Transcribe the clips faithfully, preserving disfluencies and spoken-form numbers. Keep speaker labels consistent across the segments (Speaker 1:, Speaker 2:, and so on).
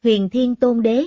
Speaker 1: Huyền Thiên Tôn Đế.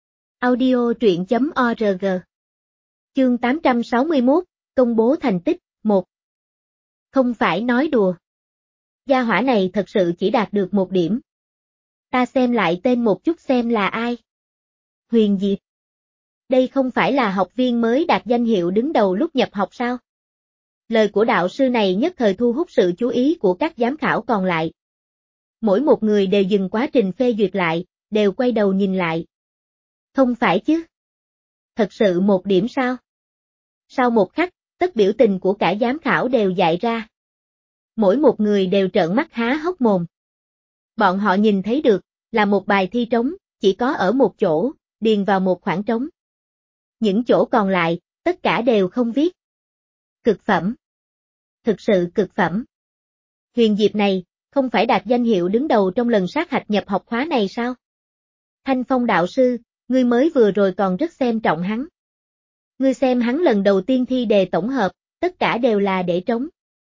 Speaker 1: Audio truyện chấm org. Chương tám trăm sáu mươi mốt, công bố thành tích, một. Không phải nói đùa. Gia hỏa này thật sự chỉ đạt được một điểm. Ta xem lại tên một chút xem là ai. Huyền Diệp. Đây không phải là học viên mới đạt danh hiệu đứng đầu lúc nhập học sao? Lời của đạo sư này nhất thời thu hút sự chú ý của các giám khảo còn lại. Mỗi một người đều dừng quá trình phê duyệt lại, đều quay đầu nhìn lại. Không phải chứ? Thật sự một điểm sao? Sau một khắc, tất biểu tình của cả giám khảo đều dại ra. Mỗi một người đều trợn mắt há hốc mồm. Bọn họ nhìn thấy được, là một bài thi trống, chỉ có ở một chỗ, điền vào một khoảng trống. Những chỗ còn lại, tất cả đều không viết. Cực phẩm. Thực sự cực phẩm. Huyền Diệp này, không phải đạt danh hiệu đứng đầu trong lần sát hạch nhập học khóa này sao? Thanh Phong đạo sư, ngươi mới vừa rồi còn rất xem trọng hắn. Ngươi xem hắn lần đầu tiên thi đề tổng hợp, tất cả đều là để trống.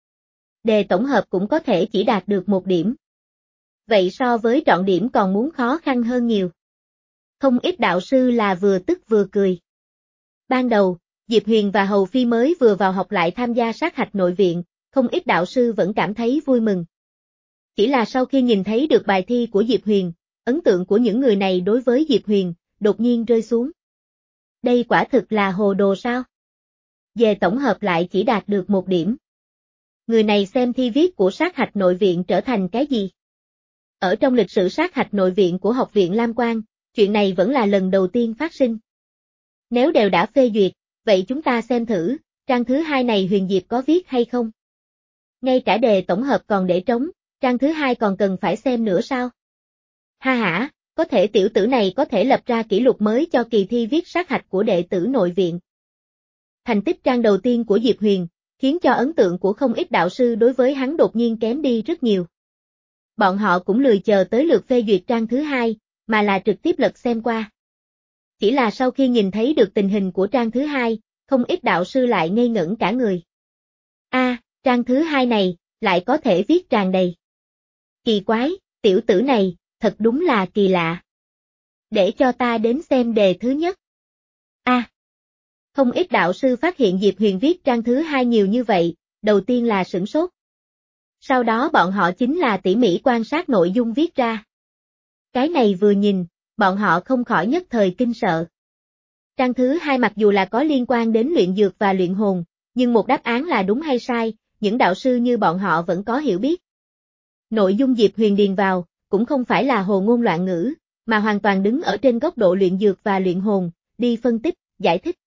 Speaker 1: Đề tổng hợp cũng có thể chỉ đạt được một điểm. Vậy so với trọn điểm còn muốn khó khăn hơn nhiều. Không ít đạo sư là vừa tức vừa cười. Ban đầu, Diệp Huyền và Hầu Phi mới vừa vào học lại tham gia sát hạch nội viện, không ít đạo sư vẫn cảm thấy vui mừng. Chỉ là sau khi nhìn thấy được bài thi của Diệp Huyền, ấn tượng của những người này đối với Diệp Huyền, đột nhiên rơi xuống. Đây quả thực là hồ đồ sao? Về tổng hợp lại chỉ đạt được một điểm. Người này xem thi viết của sát hạch nội viện trở thành cái gì? Ở trong lịch sử sát hạch nội viện của Học viện Lam Quang, chuyện này vẫn là lần đầu tiên phát sinh. Nếu đều đã phê duyệt, vậy chúng ta xem thử, trang thứ hai này Huyền Diệp có viết hay không? Ngay cả đề tổng hợp còn để trống, trang thứ hai còn cần phải xem nữa sao? Ha ha, có thể tiểu tử này có thể lập ra kỷ lục mới cho kỳ thi viết sát hạch của đệ tử nội viện. Thành tích trang đầu tiên của Diệp Huyền, khiến cho ấn tượng của không ít đạo sư đối với hắn đột nhiên kém đi rất nhiều. Bọn họ cũng lười chờ tới lượt phê duyệt trang thứ hai, mà là trực tiếp lật xem qua. Chỉ là sau khi nhìn thấy được tình hình của trang thứ hai, không ít đạo sư lại ngây ngẩn cả người. A, à, trang thứ hai này, lại có thể viết tràn đầy. Kỳ quái, tiểu tử này, thật đúng là kỳ lạ. Để cho ta đến xem đề thứ nhất. A, à, không ít đạo sư phát hiện Diệp Huyền viết trang thứ hai nhiều như vậy, đầu tiên là sửng sốt. Sau đó bọn họ chính là tỉ mỉ quan sát nội dung viết ra. Cái này vừa nhìn, bọn họ không khỏi nhất thời kinh sợ. Trang thứ hai mặc dù là có liên quan đến luyện dược và luyện hồn, nhưng một đáp án là đúng hay sai, những đạo sư như bọn họ vẫn có hiểu biết. Nội dung Diệp Huyền điền vào, cũng không phải là hồ ngôn loạn ngữ, mà hoàn toàn đứng ở trên góc độ luyện dược và luyện hồn, đi phân tích, giải thích.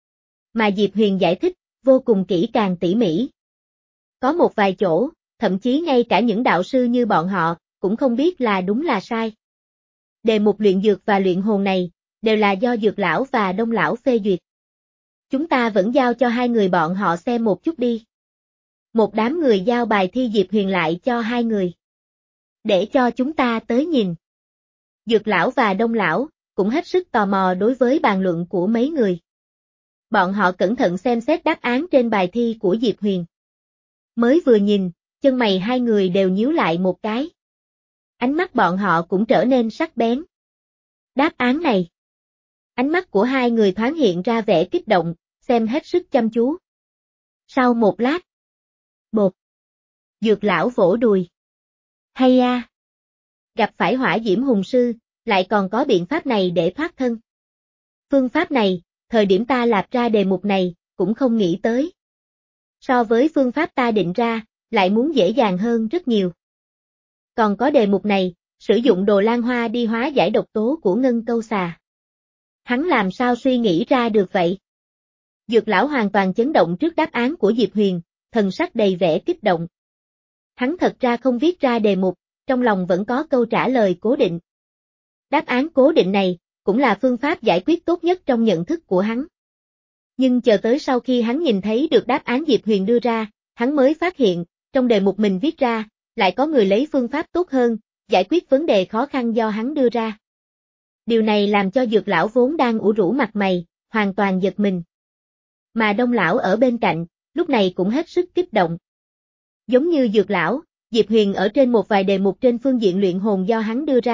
Speaker 1: Mà Diệp Huyền giải thích, vô cùng kỹ càng tỉ mỉ. Có một vài chỗ, thậm chí ngay cả những đạo sư như bọn họ, cũng không biết là đúng là sai. Đề mục luyện dược và luyện hồn này, đều là do Dược Lão và Đông Lão phê duyệt. Chúng ta vẫn giao cho hai người bọn họ xem một chút đi. Một đám người giao bài thi Diệp Huyền lại cho hai người. Để cho chúng ta tới nhìn. Dược Lão và Đông Lão, cũng hết sức tò mò đối với bàn luận của mấy người. Bọn họ cẩn thận xem xét đáp án trên bài thi của Diệp Huyền. Mới vừa nhìn, chân mày hai người đều nhíu lại một cái. Ánh mắt bọn họ cũng trở nên sắc bén. Đáp án này. Ánh mắt của hai người thoáng hiện ra vẻ kích động, xem hết sức chăm chú. Sau một lát. Bột. Dược Lão vỗ đùi. Hay a. Gặp phải hỏa diễm hùng sư, lại còn có biện pháp này để thoát thân. Phương pháp này, thời điểm ta lạp ra đề mục này, cũng không nghĩ tới. So với phương pháp ta định ra, lại muốn dễ dàng hơn rất nhiều. Còn có đề mục này, sử dụng đồ lan hoa đi hóa giải độc tố của ngân câu xà. Hắn làm sao suy nghĩ ra được vậy? Dược Lão hoàn toàn chấn động trước đáp án của Diệp Huyền, thần sắc đầy vẻ kích động. Hắn thật ra không viết ra đề mục, trong lòng vẫn có câu trả lời cố định. Đáp án cố định này, cũng là phương pháp giải quyết tốt nhất trong nhận thức của hắn. Nhưng chờ tới sau khi hắn nhìn thấy được đáp án Diệp Huyền đưa ra, hắn mới phát hiện, trong đề mục mình viết ra, lại có người lấy phương pháp tốt hơn, giải quyết vấn đề khó khăn do hắn đưa ra. Điều này làm cho Dược Lão vốn đang ủ rũ mặt mày, hoàn toàn giật mình. Mà Đông Lão ở bên cạnh, lúc này cũng hết sức kích động. Giống như Dược Lão, Diệp Huyền ở trên một vài đề mục trên phương diện luyện hồn do hắn đưa ra,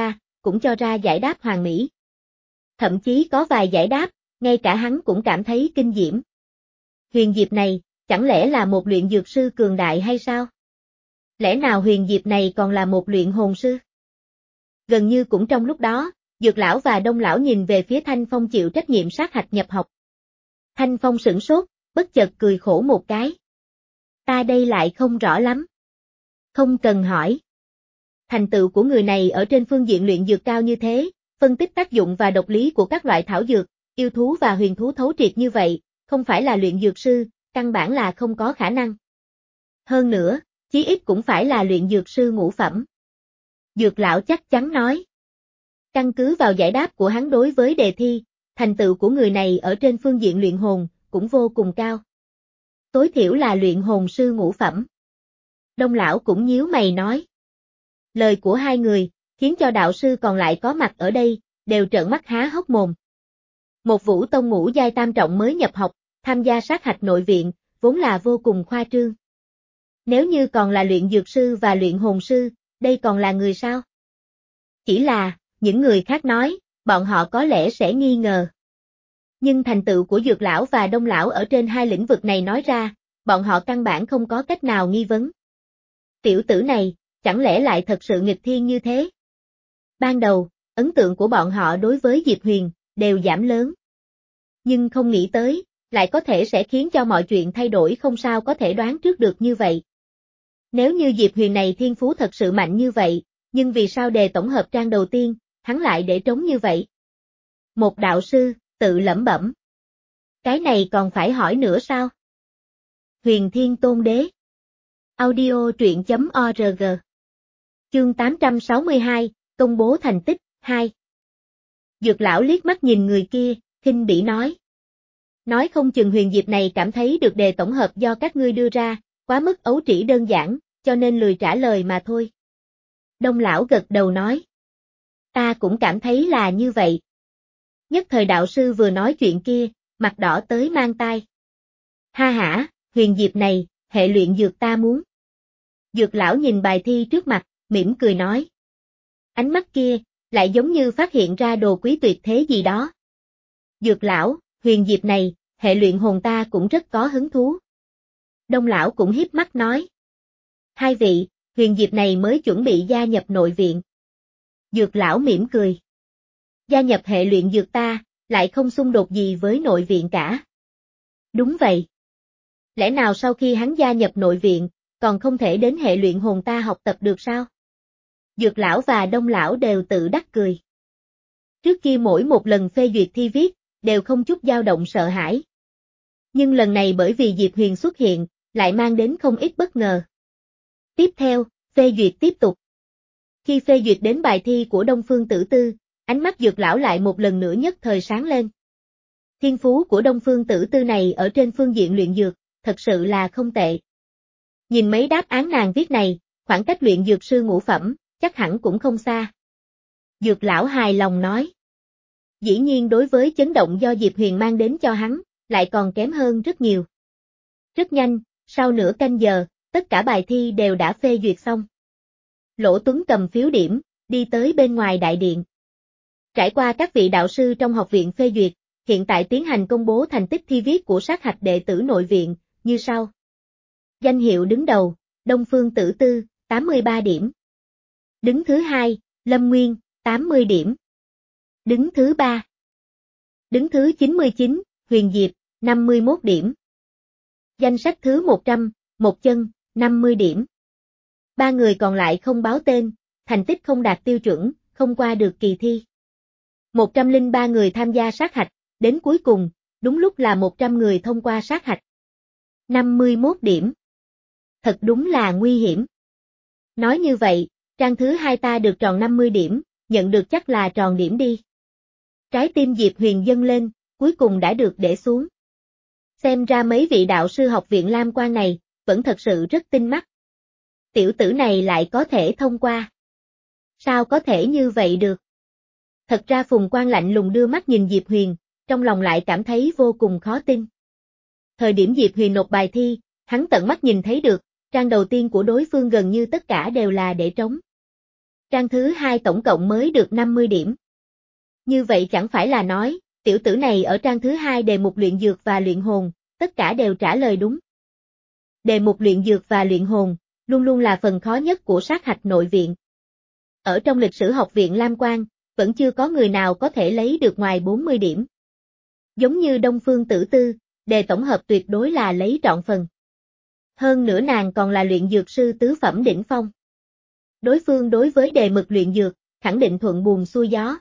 Speaker 1: cũng cho ra giải đáp hoàn mỹ. Thậm chí có vài giải đáp, ngay cả hắn cũng cảm thấy kinh diễm. Huyền Diệp này, chẳng lẽ là một luyện dược sư cường đại hay sao? Lẽ nào Huyền Diệp này còn là một luyện hồn sư? Gần như cũng trong lúc đó, Dược lão và Đông lão nhìn về phía Thanh Phong chịu trách nhiệm sát hạch nhập học. Thanh Phong sửng sốt, bất chợt cười khổ một cái. Ta đây lại không rõ lắm. Không cần hỏi. Thành tựu của người này ở trên phương diện luyện dược cao như thế, phân tích tác dụng và độc lý của các loại thảo dược, yêu thú và huyền thú thấu triệt như vậy, không phải là luyện dược sư, căn bản là không có khả năng. Hơn nữa, chí ít cũng phải là luyện dược sư ngũ phẩm. Dược lão chắc chắn nói. Căn cứ vào giải đáp của hắn đối với đề thi, thành tựu của người này ở trên phương diện luyện hồn, cũng vô cùng cao. Tối thiểu là luyện hồn sư ngũ phẩm. Đông lão cũng nhíu mày nói. Lời của hai người, khiến cho đạo sư còn lại có mặt ở đây, đều trợn mắt há hốc mồm. Một Vũ tông ngũ giai tam trọng mới nhập học, tham gia sát hạch nội viện, vốn là vô cùng khoa trương. Nếu như còn là luyện dược sư và luyện hồn sư, đây còn là người sao? Chỉ là, những người khác nói, bọn họ có lẽ sẽ nghi ngờ. Nhưng thành tựu của Dược lão và Đông lão ở trên hai lĩnh vực này nói ra, bọn họ căn bản không có cách nào nghi vấn. Tiểu tử này, chẳng lẽ lại thật sự nghịch thiên như thế? Ban đầu, ấn tượng của bọn họ đối với Diệp Huyền, đều giảm lớn. Nhưng không nghĩ tới, lại có thể sẽ khiến cho mọi chuyện thay đổi không sao có thể đoán trước được như vậy. Nếu như Diệp Huyền này thiên phú thật sự mạnh như vậy, nhưng vì sao đề tổng hợp trang đầu tiên, hắn lại để trống như vậy? Một đạo sư, tự lẩm bẩm. Cái này còn phải hỏi nữa sao? Huyền Thiên Tôn Đế. Audio truyện chấm org. Chương tám trăm sáu mươi hai, công bố thành tích, hai. Dược lão liếc mắt nhìn người kia, khinh bỉ nói. Nói không chừng Huyền Diệp này cảm thấy được đề tổng hợp do các ngươi đưa ra, quá mức ấu trĩ đơn giản, cho nên lười trả lời mà thôi. Đông lão gật đầu nói. Ta cũng cảm thấy là như vậy. Nhất thời đạo sư vừa nói chuyện kia, mặt đỏ tới mang tai. Ha hả, Huyền Diệp này, hệ luyện dược ta muốn. Dược lão nhìn bài thi trước mặt, mỉm cười nói. Ánh mắt kia, lại giống như phát hiện ra đồ quý tuyệt thế gì đó. Dược lão, Huyền Diệp này, hệ luyện hồn ta cũng rất có hứng thú. Đông lão cũng hiếp mắt nói. Hai vị, Huyền Diệp này mới chuẩn bị gia nhập nội viện. Dược lão mỉm cười. Gia nhập hệ luyện dược ta, lại không xung đột gì với nội viện cả. Đúng vậy. Lẽ nào sau khi hắn gia nhập nội viện, còn không thể đến hệ luyện hồn ta học tập được sao? Dược lão và Đông lão đều tự đắc cười. Trước kia mỗi một lần phê duyệt thi viết, đều không chút dao động sợ hãi. Nhưng lần này bởi vì Diệp Huyền xuất hiện, lại mang đến không ít bất ngờ. Tiếp theo, phê duyệt tiếp tục. Khi phê duyệt đến bài thi của Đông Phương Tử Tư, ánh mắt Dược lão lại một lần nữa nhất thời sáng lên. Thiên phú của Đông Phương Tử Tư này ở trên phương diện luyện dược, thật sự là không tệ. Nhìn mấy đáp án nàng viết này, khoảng cách luyện dược sư ngũ phẩm, chắc hẳn cũng không xa. Dược lão hài lòng nói. Dĩ nhiên đối với chấn động do Diệp Huyền mang đến cho hắn, lại còn kém hơn rất nhiều. Rất nhanh, sau nửa canh giờ, tất cả bài thi đều đã phê duyệt xong. Lỗ Tuấn cầm phiếu điểm, đi tới bên ngoài đại điện. Trải qua các vị đạo sư trong học viện phê duyệt, hiện tại tiến hành công bố thành tích thi viết của sát hạch đệ tử nội viện, như sau. Danh hiệu đứng đầu, Đông Phương Tử Tư, tám mươi ba điểm. Đứng thứ hai, Lâm Nguyên, tám mươi điểm. Đứng thứ ba. Đứng thứ chín mươi chín, Huyền Diệp, năm mươi mốt điểm. Danh sách thứ một trăm, Một Chân, năm mươi điểm. Ba người còn lại không báo tên, thành tích không đạt tiêu chuẩn, không qua được kỳ thi. một trăm lẻ ba người tham gia sát hạch, đến cuối cùng, đúng lúc là một trăm người thông qua sát hạch. năm mươi mốt điểm. Thật đúng là nguy hiểm. Nói như vậy, trang thứ hai ta được tròn năm mươi điểm, nhận được chắc là tròn điểm đi. Trái tim Diệp Huyền dâng lên, cuối cùng đã được để xuống. Xem ra mấy vị đạo sư học viện Lam Quan này, vẫn thật sự rất tinh mắt. Tiểu tử này lại có thể thông qua. Sao có thể như vậy được? Thật ra Phùng Quang lạnh lùng đưa mắt nhìn Diệp Huyền, trong lòng lại cảm thấy vô cùng khó tin. Thời điểm Diệp Huyền nộp bài thi, hắn tận mắt nhìn thấy được, trang đầu tiên của đối phương gần như tất cả đều là để trống. Trang thứ hai tổng cộng mới được năm mươi điểm. Như vậy chẳng phải là nói, tiểu tử này ở trang thứ hai đề mục luyện dược và luyện hồn, tất cả đều trả lời đúng. Đề mục luyện dược và luyện hồn, luôn luôn là phần khó nhất của sát hạch nội viện. Ở trong lịch sử học viện Lam Quang, vẫn chưa có người nào có thể lấy được ngoài bốn mươi điểm. Giống như Đông Phương Tử Tư, đề tổng hợp tuyệt đối là lấy trọn phần. Hơn nữa nàng còn là luyện dược sư tứ phẩm đỉnh phong. Đối phương đối với đề mục luyện dược, khẳng định thuận buồm xuôi gió.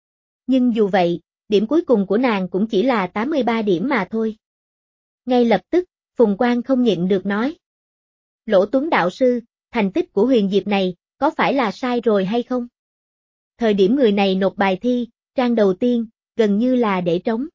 Speaker 1: Nhưng dù vậy, điểm cuối cùng của nàng cũng chỉ là tám mươi ba điểm mà thôi. Ngay lập tức, Phùng Quang không nhịn được nói. Lỗ Tuấn đạo sư, thành tích của Huyền Diệp này, có phải là sai rồi hay không? Thời điểm người này nộp bài thi, trang đầu tiên, gần như là để trống.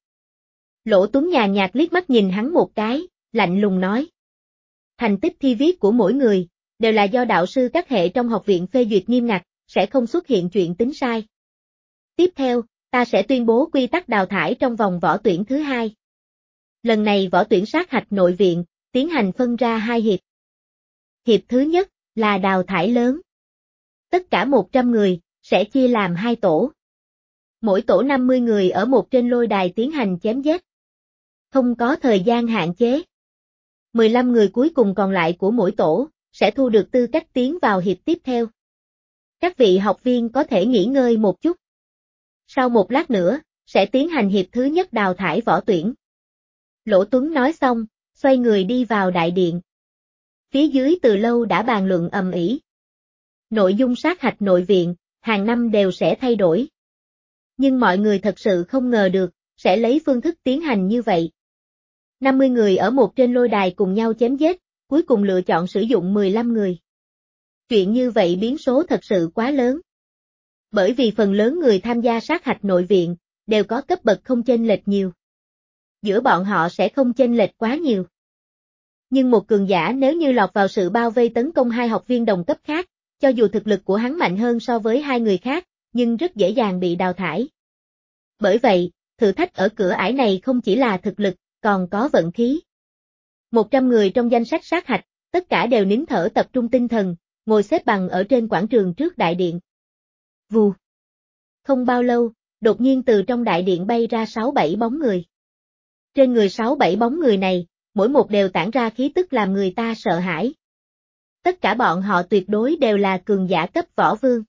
Speaker 1: Lỗ Tuấn nhàn nhạt liếc mắt nhìn hắn một cái, lạnh lùng nói. Thành tích thi viết của mỗi người, đều là do đạo sư các hệ trong học viện phê duyệt nghiêm ngặt, sẽ không xuất hiện chuyện tính sai. Tiếp theo, ta sẽ tuyên bố quy tắc đào thải trong vòng võ tuyển thứ hai. Lần này võ tuyển sát hạch nội viện, tiến hành phân ra hai hiệp. Hiệp thứ nhất, là đào thải lớn. Tất cả một trăm người, sẽ chia làm hai tổ. Mỗi tổ năm mươi người ở một trên lôi đài tiến hành chém giết. Không có thời gian hạn chế. mười lăm người cuối cùng còn lại của mỗi tổ, sẽ thu được tư cách tiến vào hiệp tiếp theo. Các vị học viên có thể nghỉ ngơi một chút. Sau một lát nữa, sẽ tiến hành hiệp thứ nhất đào thải võ tuyển. Lỗ Tuấn nói xong, xoay người đi vào đại điện. Phía dưới từ lâu đã bàn luận ầm ĩ. Nội dung sát hạch nội viện, hàng năm đều sẽ thay đổi. Nhưng mọi người thật sự không ngờ được, sẽ lấy phương thức tiến hành như vậy. năm mươi người ở một trên lôi đài cùng nhau chém giết, cuối cùng lựa chọn sử dụng mười lăm người. Chuyện như vậy biến số thật sự quá lớn. Bởi vì phần lớn người tham gia sát hạch nội viện, đều có cấp bậc không chênh lệch nhiều. Giữa bọn họ sẽ không chênh lệch quá nhiều. Nhưng một cường giả nếu như lọt vào sự bao vây tấn công hai học viên đồng cấp khác, cho dù thực lực của hắn mạnh hơn so với hai người khác, nhưng rất dễ dàng bị đào thải. Bởi vậy, thử thách ở cửa ải này không chỉ là thực lực, còn có vận khí. một trăm người trong danh sách sát hạch, tất cả đều nín thở tập trung tinh thần, ngồi xếp bằng ở trên quảng trường trước đại điện. Vù. Không bao lâu, đột nhiên từ trong đại điện bay ra sáu bảy bóng người. Trên người sáu bảy bóng người này, mỗi một đều tản ra khí tức làm người ta sợ hãi. Tất cả bọn họ tuyệt đối đều là cường giả cấp võ vương.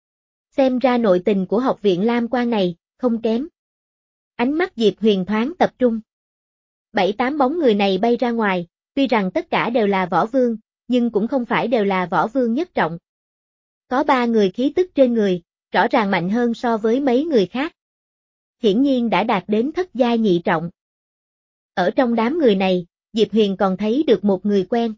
Speaker 1: Xem ra nội tình của học viện Lam Quang này, không kém. Ánh mắt Diệp Huyền thoáng tập trung. Bảy tám bóng người này bay ra ngoài, tuy rằng tất cả đều là võ vương, nhưng cũng không phải đều là võ vương nhất trọng. Có ba người khí tức trên người, rõ ràng mạnh hơn so với mấy người khác. Hiển nhiên đã đạt đến thất giai nhị trọng. Ở trong đám người này, Diệp Huyền còn thấy được một người quen.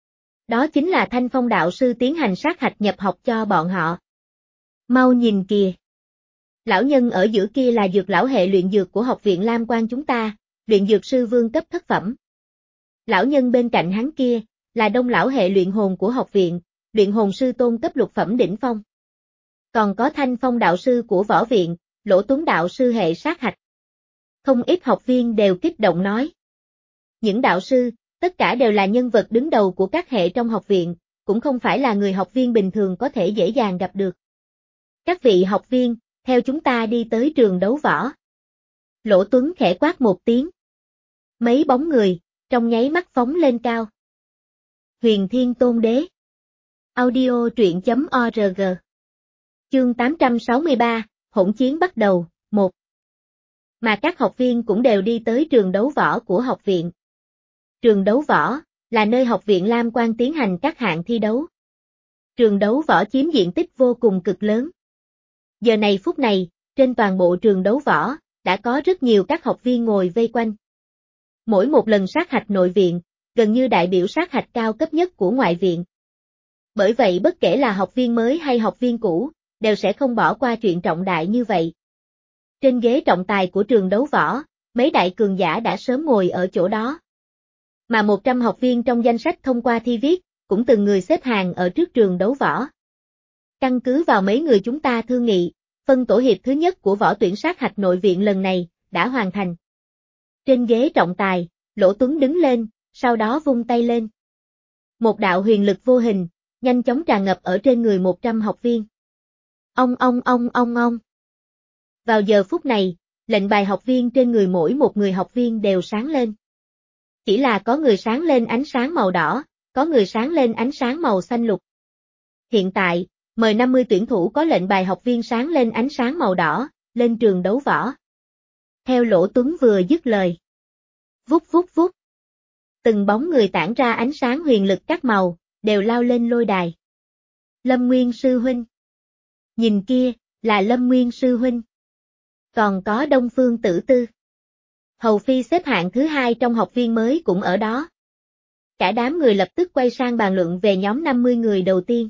Speaker 1: Đó chính là Thanh Phong đạo sư tiến hành sát hạch nhập học cho bọn họ. Mau nhìn kìa. Lão nhân ở giữa kia là dược lão hệ luyện dược của học viện Lam Quang chúng ta, luyện dược sư vương cấp thất phẩm. Lão nhân bên cạnh hắn kia, là đông lão hệ luyện hồn của học viện, luyện hồn sư tôn cấp lục phẩm đỉnh phong. Còn có Thanh Phong đạo sư của võ viện, Lỗ Tuấn đạo sư hệ sát hạch. Không ít học viên đều kích động nói. Những đạo sư, tất cả đều là nhân vật đứng đầu của các hệ trong học viện, cũng không phải là người học viên bình thường có thể dễ dàng gặp được. Các vị học viên, theo chúng ta đi tới trường đấu võ. Lỗ Tuấn khẽ quát một tiếng. Mấy bóng người, trong nháy mắt phóng lên cao. Huyền Thiên Tôn Đế. Audio truyện chấm org. Chương tám trăm sáu mươi ba, hỗn chiến bắt đầu, một. Mà các học viên cũng đều đi tới trường đấu võ của học viện. Trường đấu võ, là nơi học viện Lam Quang tiến hành các hạng thi đấu. Trường đấu võ chiếm diện tích vô cùng cực lớn. Giờ này phút này, trên toàn bộ trường đấu võ, đã có rất nhiều các học viên ngồi vây quanh. Mỗi một lần sát hạch nội viện, gần như đại biểu sát hạch cao cấp nhất của ngoại viện. Bởi vậy bất kể là học viên mới hay học viên cũ, đều sẽ không bỏ qua chuyện trọng đại như vậy. Trên ghế trọng tài của trường đấu võ, mấy đại cường giả đã sớm ngồi ở chỗ đó. Mà một trăm học viên trong danh sách thông qua thi viết, cũng từng người xếp hàng ở trước trường đấu võ. Căn cứ vào mấy người chúng ta thương nghị, phân tổ hiệp thứ nhất của võ tuyển sát hạch nội viện lần này, đã hoàn thành. Trên ghế trọng tài, Lỗ Tuấn đứng lên, sau đó vung tay lên. Một đạo huyền lực vô hình, nhanh chóng tràn ngập ở trên người một trăm học viên. Ông ông ông ông ông. Vào giờ phút này, lệnh bài học viên trên người mỗi một người học viên đều sáng lên. Chỉ là có người sáng lên ánh sáng màu đỏ, có người sáng lên ánh sáng màu xanh lục. Hiện tại, mời năm mươi tuyển thủ có lệnh bài học viên sáng lên ánh sáng màu đỏ, lên trường đấu võ. Theo Lỗ Tuấn vừa dứt lời. Vút vút vút. Từng bóng người tản ra ánh sáng huyền lực các màu, đều lao lên lôi đài. Lâm Nguyên sư huynh. Nhìn kia, là Lâm Nguyên sư huynh. Còn có Đông Phương Tử Tư. Hầu Phi xếp hạng thứ hai trong học viên mới cũng ở đó. Cả đám người lập tức quay sang bàn luận về nhóm năm mươi người đầu tiên.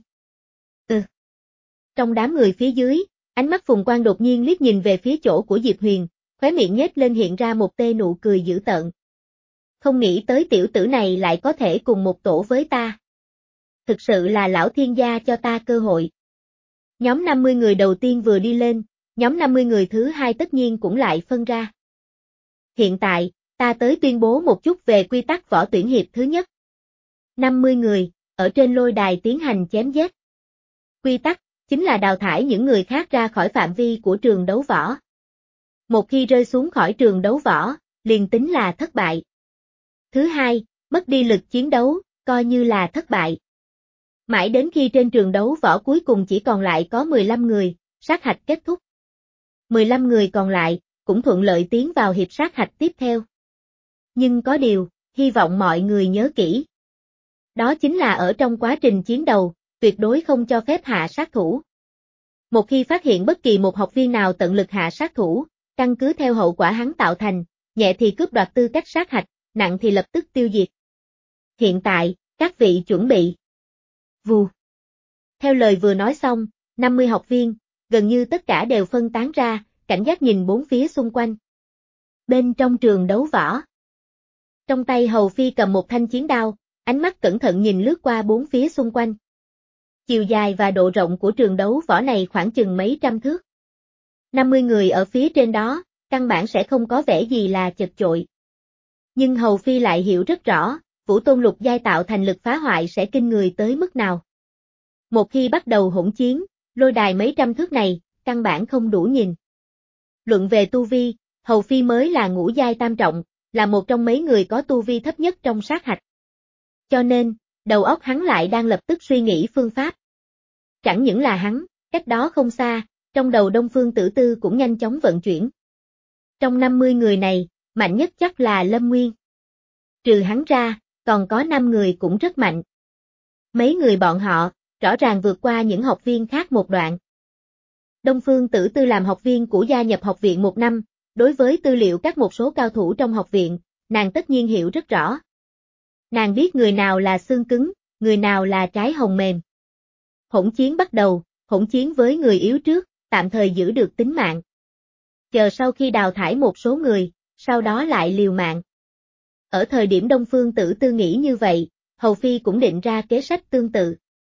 Speaker 1: Ừ. Trong đám người phía dưới, ánh mắt Phùng Quang đột nhiên liếc nhìn về phía chỗ của Diệp Huyền, khóe miệng nhếch lên hiện ra một tê nụ cười dữ tợn. Không nghĩ tới tiểu tử này lại có thể cùng một tổ với ta. Thực sự là lão thiên gia cho ta cơ hội. Nhóm năm mươi người đầu tiên vừa đi lên, nhóm năm mươi người thứ hai tất nhiên cũng lại phân ra. Hiện tại, ta tới tuyên bố một chút về quy tắc võ tuyển hiệp thứ nhất. năm mươi người, ở trên lôi đài tiến hành chém giết. Quy tắc, chính là đào thải những người khác ra khỏi phạm vi của trường đấu võ. Một khi rơi xuống khỏi trường đấu võ, liền tính là thất bại. Thứ hai, mất đi lực chiến đấu, coi như là thất bại. Mãi đến khi trên trường đấu võ cuối cùng chỉ còn lại có mười lăm người, sát hạch kết thúc. mười lăm người còn lại, cũng thuận lợi tiến vào hiệp sát hạch tiếp theo. Nhưng có điều, hy vọng mọi người nhớ kỹ. Đó chính là ở trong quá trình chiến đấu, tuyệt đối không cho phép hạ sát thủ. Một khi phát hiện bất kỳ một học viên nào tận lực hạ sát thủ, căn cứ theo hậu quả hắn tạo thành, nhẹ thì cướp đoạt tư cách sát hạch, nặng thì lập tức tiêu diệt. Hiện tại, các vị chuẩn bị. Vù. Theo lời vừa nói xong, năm mươi học viên, gần như tất cả đều phân tán ra, cảnh giác nhìn bốn phía xung quanh. Bên trong trường đấu võ. Trong tay Hầu Phi cầm một thanh chiến đao, ánh mắt cẩn thận nhìn lướt qua bốn phía xung quanh. Chiều dài và độ rộng của trường đấu võ này khoảng chừng mấy trăm thước. năm mươi người ở phía trên đó, căn bản sẽ không có vẻ gì là chật chội. Nhưng Hầu Phi lại hiểu rất rõ, Vũ Tôn Lục giai tạo thành lực phá hoại sẽ kinh người tới mức nào. Một khi bắt đầu hỗn chiến, lôi đài mấy trăm thước này, căn bản không đủ nhìn. Luận về tu vi, Hầu Phi mới là ngũ giai tam trọng, là một trong mấy người có tu vi thấp nhất trong sát hạch. Cho nên, đầu óc hắn lại đang lập tức suy nghĩ phương pháp. Chẳng những là hắn, cách đó không xa, trong đầu Đông Phương Tử Tư cũng nhanh chóng vận chuyển. Trong năm mươi người này, mạnh nhất chắc là Lâm Nguyên. Trừ hắn ra, còn có năm người cũng rất mạnh. Mấy người bọn họ, rõ ràng vượt qua những học viên khác một đoạn. Đông Phương Tử Tư làm học viên của gia nhập học viện một năm, đối với tư liệu các một số cao thủ trong học viện, nàng tất nhiên hiểu rất rõ. Nàng biết người nào là xương cứng, người nào là trái hồng mềm. Hỗn chiến bắt đầu, hỗn chiến với người yếu trước, tạm thời giữ được tính mạng. Chờ sau khi đào thải một số người, sau đó lại liều mạng. Ở thời điểm Đông Phương Tử Tư nghĩ như vậy, Hầu Phi cũng định ra kế sách tương tự.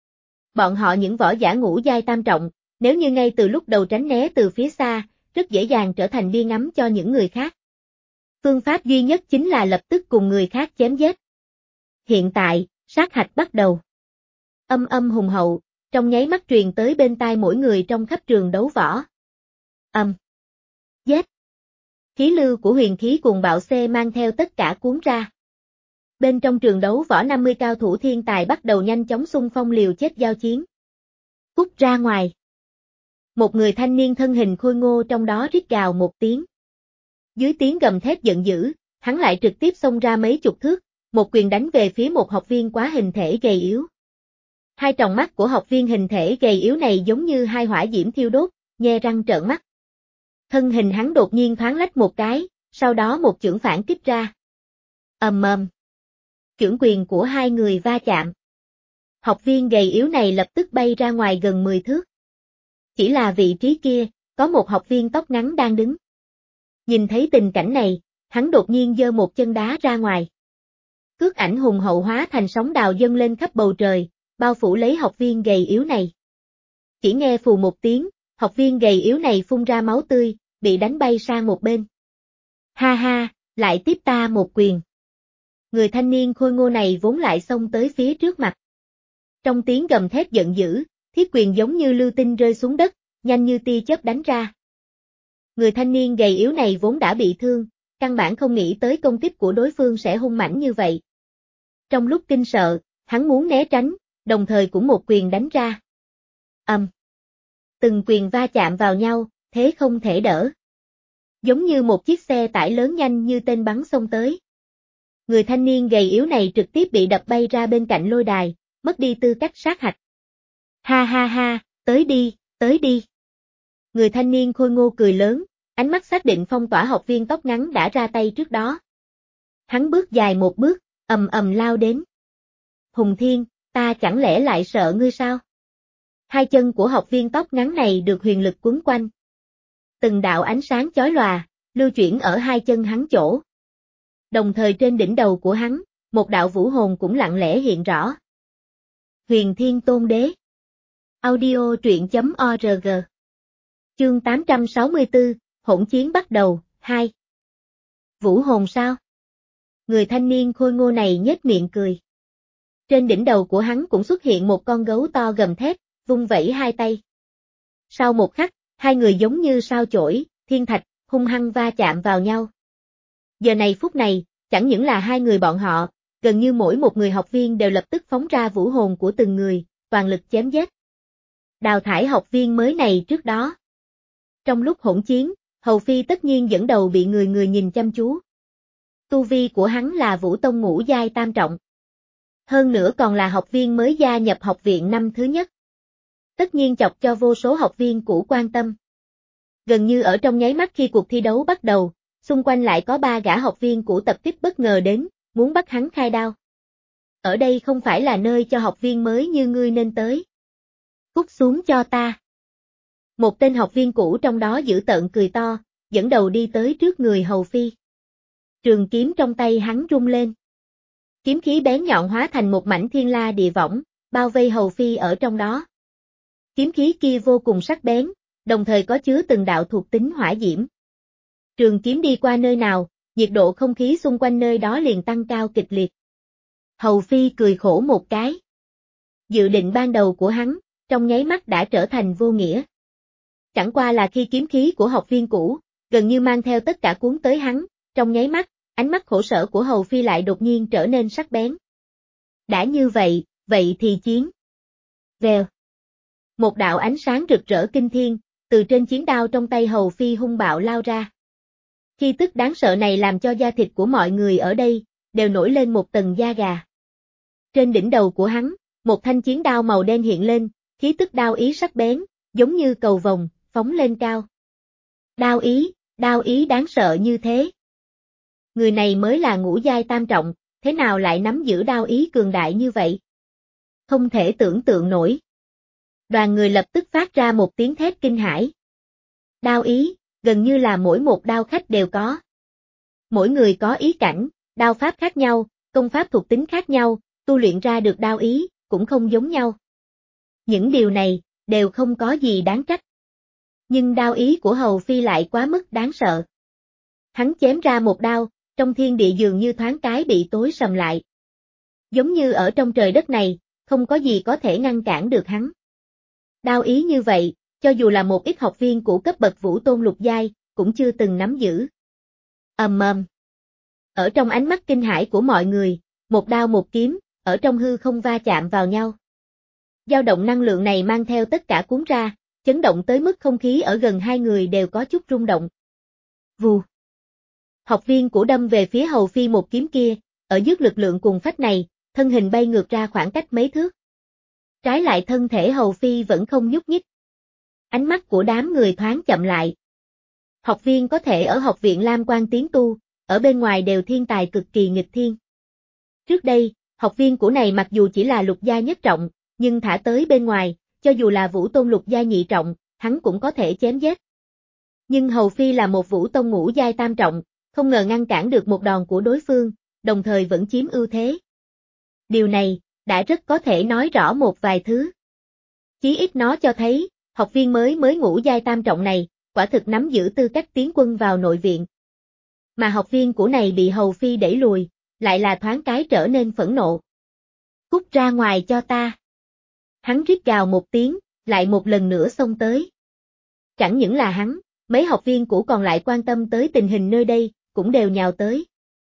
Speaker 1: Bọn họ những võ giả ngũ giai tam trọng, nếu như ngay từ lúc đầu tránh né từ phía xa, rất dễ dàng trở thành bia ngắm cho những người khác. Phương pháp duy nhất chính là lập tức cùng người khác chém giết. Hiện tại, sát hạch bắt đầu. Âm âm hùng hậu, trong nháy mắt truyền tới bên tai mỗi người trong khắp trường đấu võ. Âm. Giết. Khí lưu của huyền khí cuồng bạo C mang theo tất cả cuốn ra. Bên trong trường đấu võ năm mươi cao thủ thiên tài bắt đầu nhanh chóng xung phong liều chết giao chiến. Cút ra ngoài. Một người thanh niên thân hình khôi ngô trong đó rít gào một tiếng. Dưới tiếng gầm thét giận dữ, hắn lại trực tiếp xông ra mấy chục thước, một quyền đánh về phía một học viên quá hình thể gầy yếu. Hai tròng mắt của học viên hình thể gầy yếu này giống như hai hỏa diễm thiêu đốt, nhe răng trợn mắt. Thân hình hắn đột nhiên thoáng lách một cái, sau đó một chưởng phản kích ra. Ầm ầm. Chưởng quyền của hai người va chạm. Học viên gầy yếu này lập tức bay ra ngoài gần mười thước. Chỉ là vị trí kia, có một học viên tóc ngắn đang đứng. Nhìn thấy tình cảnh này, hắn đột nhiên giơ một chân đá ra ngoài. Cước ảnh hùng hậu hóa thành sóng đào dâng lên khắp bầu trời, bao phủ lấy học viên gầy yếu này. Chỉ nghe phù một tiếng, học viên gầy yếu này phun ra máu tươi, bị đánh bay sang một bên. Ha ha, lại tiếp ta một quyền. Người thanh niên khôi ngô này vốn lại xông tới phía trước mặt. Trong tiếng gầm thét giận dữ, thiết quyền giống như lưu tinh rơi xuống đất, nhanh như tia chớp đánh ra. Người thanh niên gầy yếu này vốn đã bị thương, căn bản không nghĩ tới công kích của đối phương sẽ hung mãnh như vậy. Trong lúc kinh sợ, hắn muốn né tránh, đồng thời cũng một quyền đánh ra. Ầm. Um. Từng quyền va chạm vào nhau, thế không thể đỡ. Giống như một chiếc xe tải lớn nhanh như tên bắn xông tới. Người thanh niên gầy yếu này trực tiếp bị đập bay ra bên cạnh lôi đài, mất đi tư cách sát hạch. Ha ha ha, tới đi, tới đi. Người thanh niên khôi ngô cười lớn, ánh mắt xác định phong tỏa học viên tóc ngắn đã ra tay trước đó. Hắn bước dài một bước, ầm ầm lao đến. Hùng Thiên, ta chẳng lẽ lại sợ ngươi sao? Hai chân của học viên tóc ngắn này được huyền lực quấn quanh. Từng đạo ánh sáng chói lòa, lưu chuyển ở hai chân hắn chỗ. Đồng thời trên đỉnh đầu của hắn, một đạo vũ hồn cũng lặng lẽ hiện rõ. Huyền Thiên Tôn Đế. Audio truyện chấm org. Chương tám trăm sáu mươi tư, hỗn chiến bắt đầu, hai. Vũ hồn sao? Người thanh niên khôi ngô này nhếch miệng cười. Trên đỉnh đầu của hắn cũng xuất hiện một con gấu to gầm thét, vung vẩy hai tay. Sau một khắc, hai người giống như sao chổi, thiên thạch, hung hăng va chạm vào nhau. Giờ này phút này, chẳng những là hai người bọn họ, gần như mỗi một người học viên đều lập tức phóng ra vũ hồn của từng người, toàn lực chém giết. Đào thải học viên mới này trước đó. Trong lúc hỗn chiến, Hầu Phi tất nhiên dẫn đầu bị người người nhìn chăm chú. Tu vi của hắn là Vũ Tông ngũ giai tam trọng. Hơn nữa còn là học viên mới gia nhập học viện năm thứ nhất. Tất nhiên chọc cho vô số học viên cũ quan tâm. Gần như ở trong nháy mắt khi cuộc thi đấu bắt đầu, xung quanh lại có ba gã học viên cũ tập kích bất ngờ đến, muốn bắt hắn khai đao. Ở đây không phải là nơi cho học viên mới như ngươi nên tới. Cút xuống cho ta. Một tên học viên cũ trong đó dữ tợn cười to, dẫn đầu đi tới trước người Hầu Phi. Trường kiếm trong tay hắn rung lên. Kiếm khí bén nhọn hóa thành một mảnh thiên la địa võng, bao vây Hầu Phi ở trong đó. Kiếm khí kia vô cùng sắc bén, đồng thời có chứa từng đạo thuộc tính hỏa diễm. Trường kiếm đi qua nơi nào, nhiệt độ không khí xung quanh nơi đó liền tăng cao kịch liệt. Hầu Phi cười khổ một cái. Dự định ban đầu của hắn, trong nháy mắt đã trở thành vô nghĩa. Chẳng qua là khi kiếm khí của học viên cũ, gần như mang theo tất cả cuốn tới hắn, trong nháy mắt, ánh mắt khổ sở của Hầu Phi lại đột nhiên trở nên sắc bén. Đã như vậy, vậy thì chiến. Vèo. Một đạo ánh sáng rực rỡ kinh thiên, từ trên chiến đao trong tay Hầu Phi hung bạo lao ra. Khí tức đáng sợ này làm cho da thịt của mọi người ở đây, đều nổi lên một tầng da gà. Trên đỉnh đầu của hắn, một thanh chiến đao màu đen hiện lên, khí tức đao ý sắc bén, giống như cầu vồng, phóng lên cao. Đao ý, đao ý đáng sợ như thế. Người này mới là ngũ giai tam trọng, thế nào lại nắm giữ đao ý cường đại như vậy? Không thể tưởng tượng nổi. Đoàn người lập tức phát ra một tiếng thét kinh hãi. Đao ý, gần như là mỗi một đao khách đều có. Mỗi người có ý cảnh, đao pháp khác nhau, công pháp thuộc tính khác nhau, tu luyện ra được đao ý, cũng không giống nhau. Những điều này, đều không có gì đáng trách. Nhưng đao ý của Hầu Phi lại quá mức đáng sợ. Hắn chém ra một đao, trong thiên địa dường như thoáng cái bị tối sầm lại. Giống như ở trong trời đất này, không có gì có thể ngăn cản được hắn. Đao ý như vậy, cho dù là một ít học viên của cấp bậc Vũ Tôn lục giai, cũng chưa từng nắm giữ. Ầm ầm. Ở trong ánh mắt kinh hãi của mọi người, một đao một kiếm, ở trong hư không va chạm vào nhau. Dao động năng lượng này mang theo tất cả cuốn ra, chấn động tới mức không khí ở gần hai người đều có chút rung động. Vù. Học viên của đâm về phía Hầu Phi một kiếm kia, ở dưới lực lượng cùng phách này, thân hình bay ngược ra khoảng cách mấy thước. Trái lại thân thể Hầu Phi vẫn không nhúc nhích. Ánh mắt của đám người thoáng chậm lại. Học viên có thể ở học viện Lam Quan tiến tu, ở bên ngoài đều thiên tài cực kỳ nghịch thiên. Trước đây, học viên của này mặc dù chỉ là lục gia nhất trọng, nhưng thả tới bên ngoài, cho dù là Vũ Tôn lục gia nhị trọng, hắn cũng có thể chém giết. Nhưng Hầu Phi là một Vũ Tôn ngũ giai tam trọng, không ngờ ngăn cản được một đòn của đối phương, đồng thời vẫn chiếm ưu thế. Điều này, đã rất có thể nói rõ một vài thứ. Chí ít nó cho thấy, học viên mới mới ngũ giai tam trọng này, quả thực nắm giữ tư cách tiến quân vào nội viện. Mà học viên của này bị Hầu Phi đẩy lùi, lại là thoáng cái trở nên phẫn nộ. Cút ra ngoài cho ta. Hắn rít gào một tiếng, lại một lần nữa xông tới. Chẳng những là hắn, mấy học viên cũ còn lại quan tâm tới tình hình nơi đây, cũng đều nhào tới.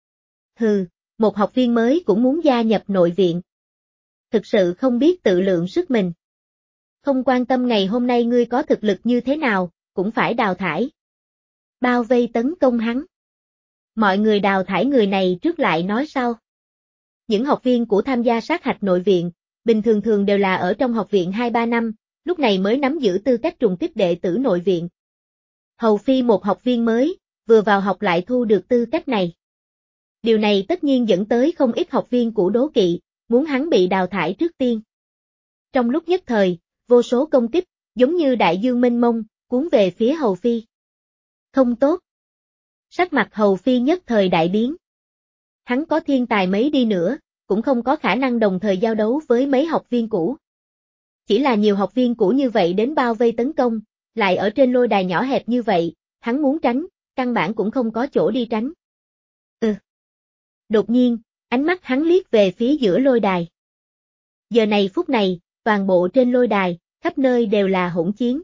Speaker 1: Hừ, một học viên mới cũng muốn gia nhập nội viện. Thực sự không biết tự lượng sức mình. Không quan tâm ngày hôm nay ngươi có thực lực như thế nào, cũng phải đào thải. Bao vây tấn công hắn. Mọi người đào thải người này trước lại nói sau. Những học viên cũ tham gia sát hạch nội viện, bình thường thường đều là ở trong học viện hai ba năm, lúc này mới nắm giữ tư cách trùng kích đệ tử nội viện. Hầu Phi một học viên mới, vừa vào học lại thu được tư cách này. Điều này tất nhiên dẫn tới không ít học viên cũ đố kỵ, muốn hắn bị đào thải trước tiên. Trong lúc nhất thời, vô số công kích, giống như đại dương mênh mông, cuốn về phía Hầu Phi. Không tốt. Sắc mặt Hầu Phi nhất thời đại biến. Hắn có thiên tài mấy đi nữa, cũng không có khả năng đồng thời giao đấu với mấy học viên cũ. Chỉ là nhiều học viên cũ như vậy đến bao vây tấn công, lại ở trên lôi đài nhỏ hẹp như vậy, hắn muốn tránh, căn bản cũng không có chỗ đi tránh. Ừ. Đột nhiên, ánh mắt hắn liếc về phía giữa lôi đài. Giờ này phút này, toàn bộ trên lôi đài, khắp nơi đều là hỗn chiến.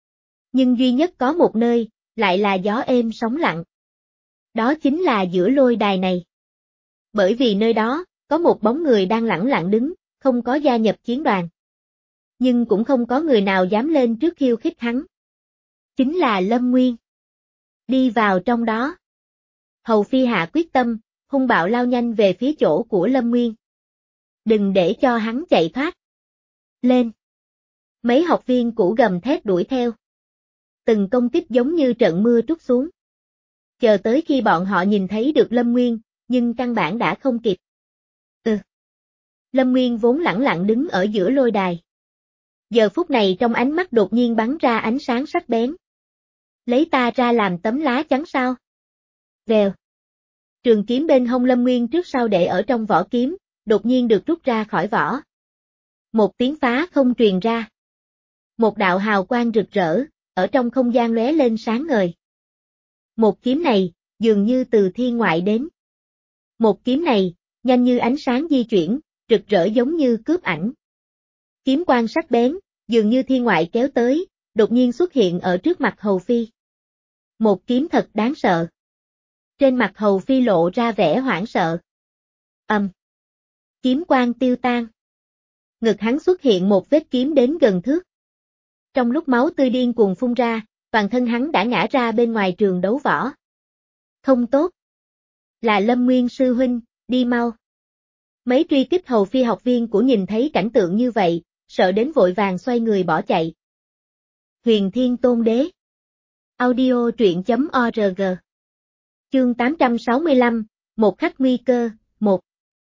Speaker 1: Nhưng duy nhất có một nơi, lại là gió êm sóng lặng. Đó chính là giữa lôi đài này. Bởi vì nơi đó, có một bóng người đang lẳng lặng đứng, không có gia nhập chiến đoàn. Nhưng cũng không có người nào dám lên trước khiêu khích hắn. Chính là Lâm Nguyên. Đi vào trong đó. Hầu Phi hạ quyết tâm, hung bạo lao nhanh về phía chỗ của Lâm Nguyên. Đừng để cho hắn chạy thoát. Lên. Mấy học viên cũ gầm thét đuổi theo. Từng công kích giống như trận mưa trút xuống. Chờ tới khi bọn họ nhìn thấy được Lâm Nguyên, nhưng căn bản đã không kịp. Ừ. Lâm Nguyên vốn lẳng lặng đứng ở giữa lôi đài. Giờ phút này trong ánh mắt đột nhiên bắn ra ánh sáng sắc bén. Lấy ta ra làm tấm lá chắn sao? Vèo. Trường kiếm bên hông Lâm Nguyên trước sau để ở trong vỏ kiếm, đột nhiên được rút ra khỏi vỏ. Một tiếng phá không truyền ra. Một đạo hào quang rực rỡ, ở trong không gian lóe lên sáng ngời. Một kiếm này, dường như từ thiên ngoại đến. Một kiếm này, nhanh như ánh sáng di chuyển, rực rỡ giống như cướp ảnh. Kiếm quang sắc bén, dường như thiên ngoại kéo tới, đột nhiên xuất hiện ở trước mặt Hầu Phi. Một kiếm thật đáng sợ. Trên mặt Hầu Phi lộ ra vẻ hoảng sợ. Ầm. Kiếm quang tiêu tan. Ngực hắn xuất hiện một vết kiếm đến gần thước. Trong lúc máu tươi điên cuồng phun ra, toàn thân hắn đã ngã ra bên ngoài trường đấu võ. Không tốt. Là Lâm Nguyên sư huynh, đi mau. Mấy truy kích Hầu Phi học viên của nhìn thấy cảnh tượng như vậy, sợ đến vội vàng xoay người bỏ chạy. Huyền Thiên Tôn Đế. Audio truyện chấm org. Chương tám trăm sáu mươi lăm, một khắc nguy cơ, một.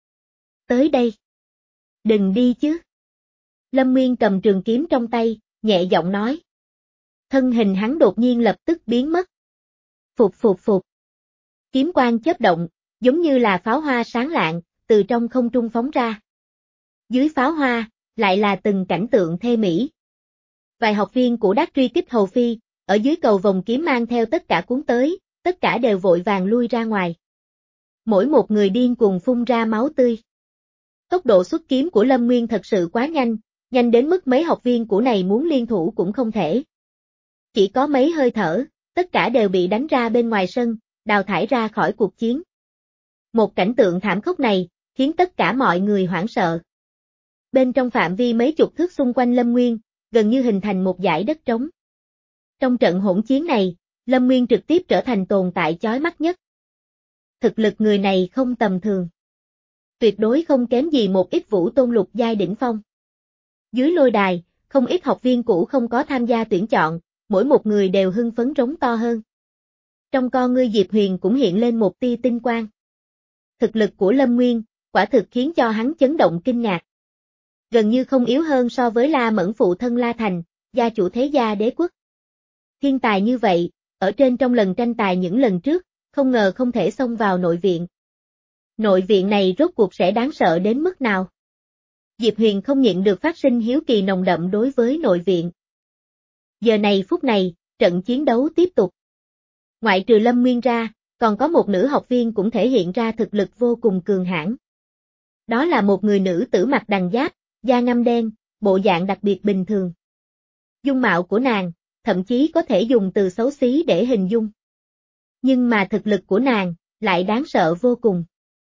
Speaker 1: Tới đây. Đừng đi chứ. Lâm Nguyên cầm trường kiếm trong tay, nhẹ giọng nói. Thân hình hắn đột nhiên lập tức biến mất. Phục phục phục. Kiếm quang chớp động, giống như là pháo hoa sáng lạng, từ trong không trung phóng ra. Dưới pháo hoa, lại là từng cảnh tượng thê mỹ. Vài học viên của đắc truy kích Hầu Phi, ở dưới cầu vòng kiếm mang theo tất cả cuốn tới, tất cả đều vội vàng lui ra ngoài. Mỗi một người điên cuồng phun ra máu tươi. Tốc độ xuất kiếm của Lâm Nguyên thật sự quá nhanh, nhanh đến mức mấy học viên của này muốn liên thủ cũng không thể. Chỉ có mấy hơi thở, tất cả đều bị đánh ra bên ngoài sân, đào thải ra khỏi cuộc chiến. Một cảnh tượng thảm khốc này, khiến tất cả mọi người hoảng sợ. Bên trong phạm vi mấy chục thước xung quanh Lâm Nguyên, gần như hình thành một dải đất trống. Trong trận hỗn chiến này, Lâm Nguyên trực tiếp trở thành tồn tại chói mắt nhất. Thực lực người này không tầm thường. Tuyệt đối không kém gì một ít vũ tôn lục giai đỉnh phong. Dưới lôi đài, không ít học viên cũ không có tham gia tuyển chọn, mỗi một người đều hưng phấn rống to hơn. Trong con ngươi Diệp Huyền cũng hiện lên một tia tinh quang. Thực lực của Lâm Nguyên, quả thực khiến cho hắn chấn động kinh ngạc. Gần như không yếu hơn so với La Mẫn phụ thân La Thành, gia chủ thế gia đế quốc. Thiên tài như vậy, ở trên trong lần tranh tài những lần trước, không ngờ không thể xông vào nội viện. Nội viện này rốt cuộc sẽ đáng sợ đến mức nào? Diệp Huyền không nhịn được phát sinh hiếu kỳ nồng đậm đối với nội viện. Giờ này phút này, trận chiến đấu tiếp tục. Ngoại trừ Lâm Nguyên ra, còn có một nữ học viên cũng thể hiện ra thực lực vô cùng cường hãn. Đó là một người nữ tử mặc đằng giáp, da ngăm đen, bộ dạng đặc biệt bình thường. Dung mạo của nàng, thậm chí có thể dùng từ xấu xí để hình dung. Nhưng mà thực lực của nàng, lại đáng sợ vô cùng.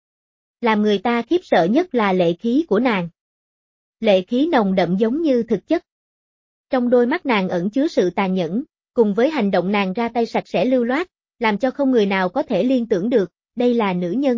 Speaker 1: Làm người ta khiếp sợ nhất là lệ khí của nàng. Lệ khí nồng đậm giống như thực chất. Trong đôi mắt nàng ẩn chứa sự tàn nhẫn, cùng với hành động nàng ra tay sạch sẽ lưu loát, làm cho không người nào có thể liên tưởng được, đây là nữ nhân.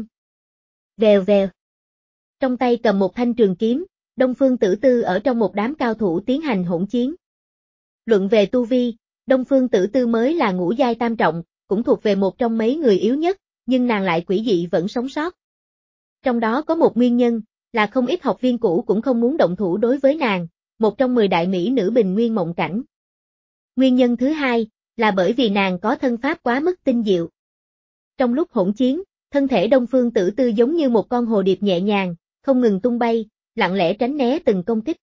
Speaker 1: Vèo vèo. Trong tay cầm một thanh trường kiếm, Đông Phương Tử Tư ở trong một đám cao thủ tiến hành hỗn chiến. Luận về tu vi, Đông Phương Tử Tư mới là ngũ giai tam trọng, cũng thuộc về một trong mấy người yếu nhất, nhưng nàng lại quỷ dị vẫn sống sót. Trong đó có một nguyên nhân, là không ít học viên cũ cũng không muốn động thủ đối với nàng, một trong mười đại mỹ nữ bình nguyên mộng cảnh. Nguyên nhân thứ hai, là bởi vì nàng có thân pháp quá mức tinh diệu. Trong lúc hỗn chiến, thân thể Đông Phương Tử Tư giống như một con hồ điệp nhẹ nhàng, không ngừng tung bay, lặng lẽ tránh né từng công kích.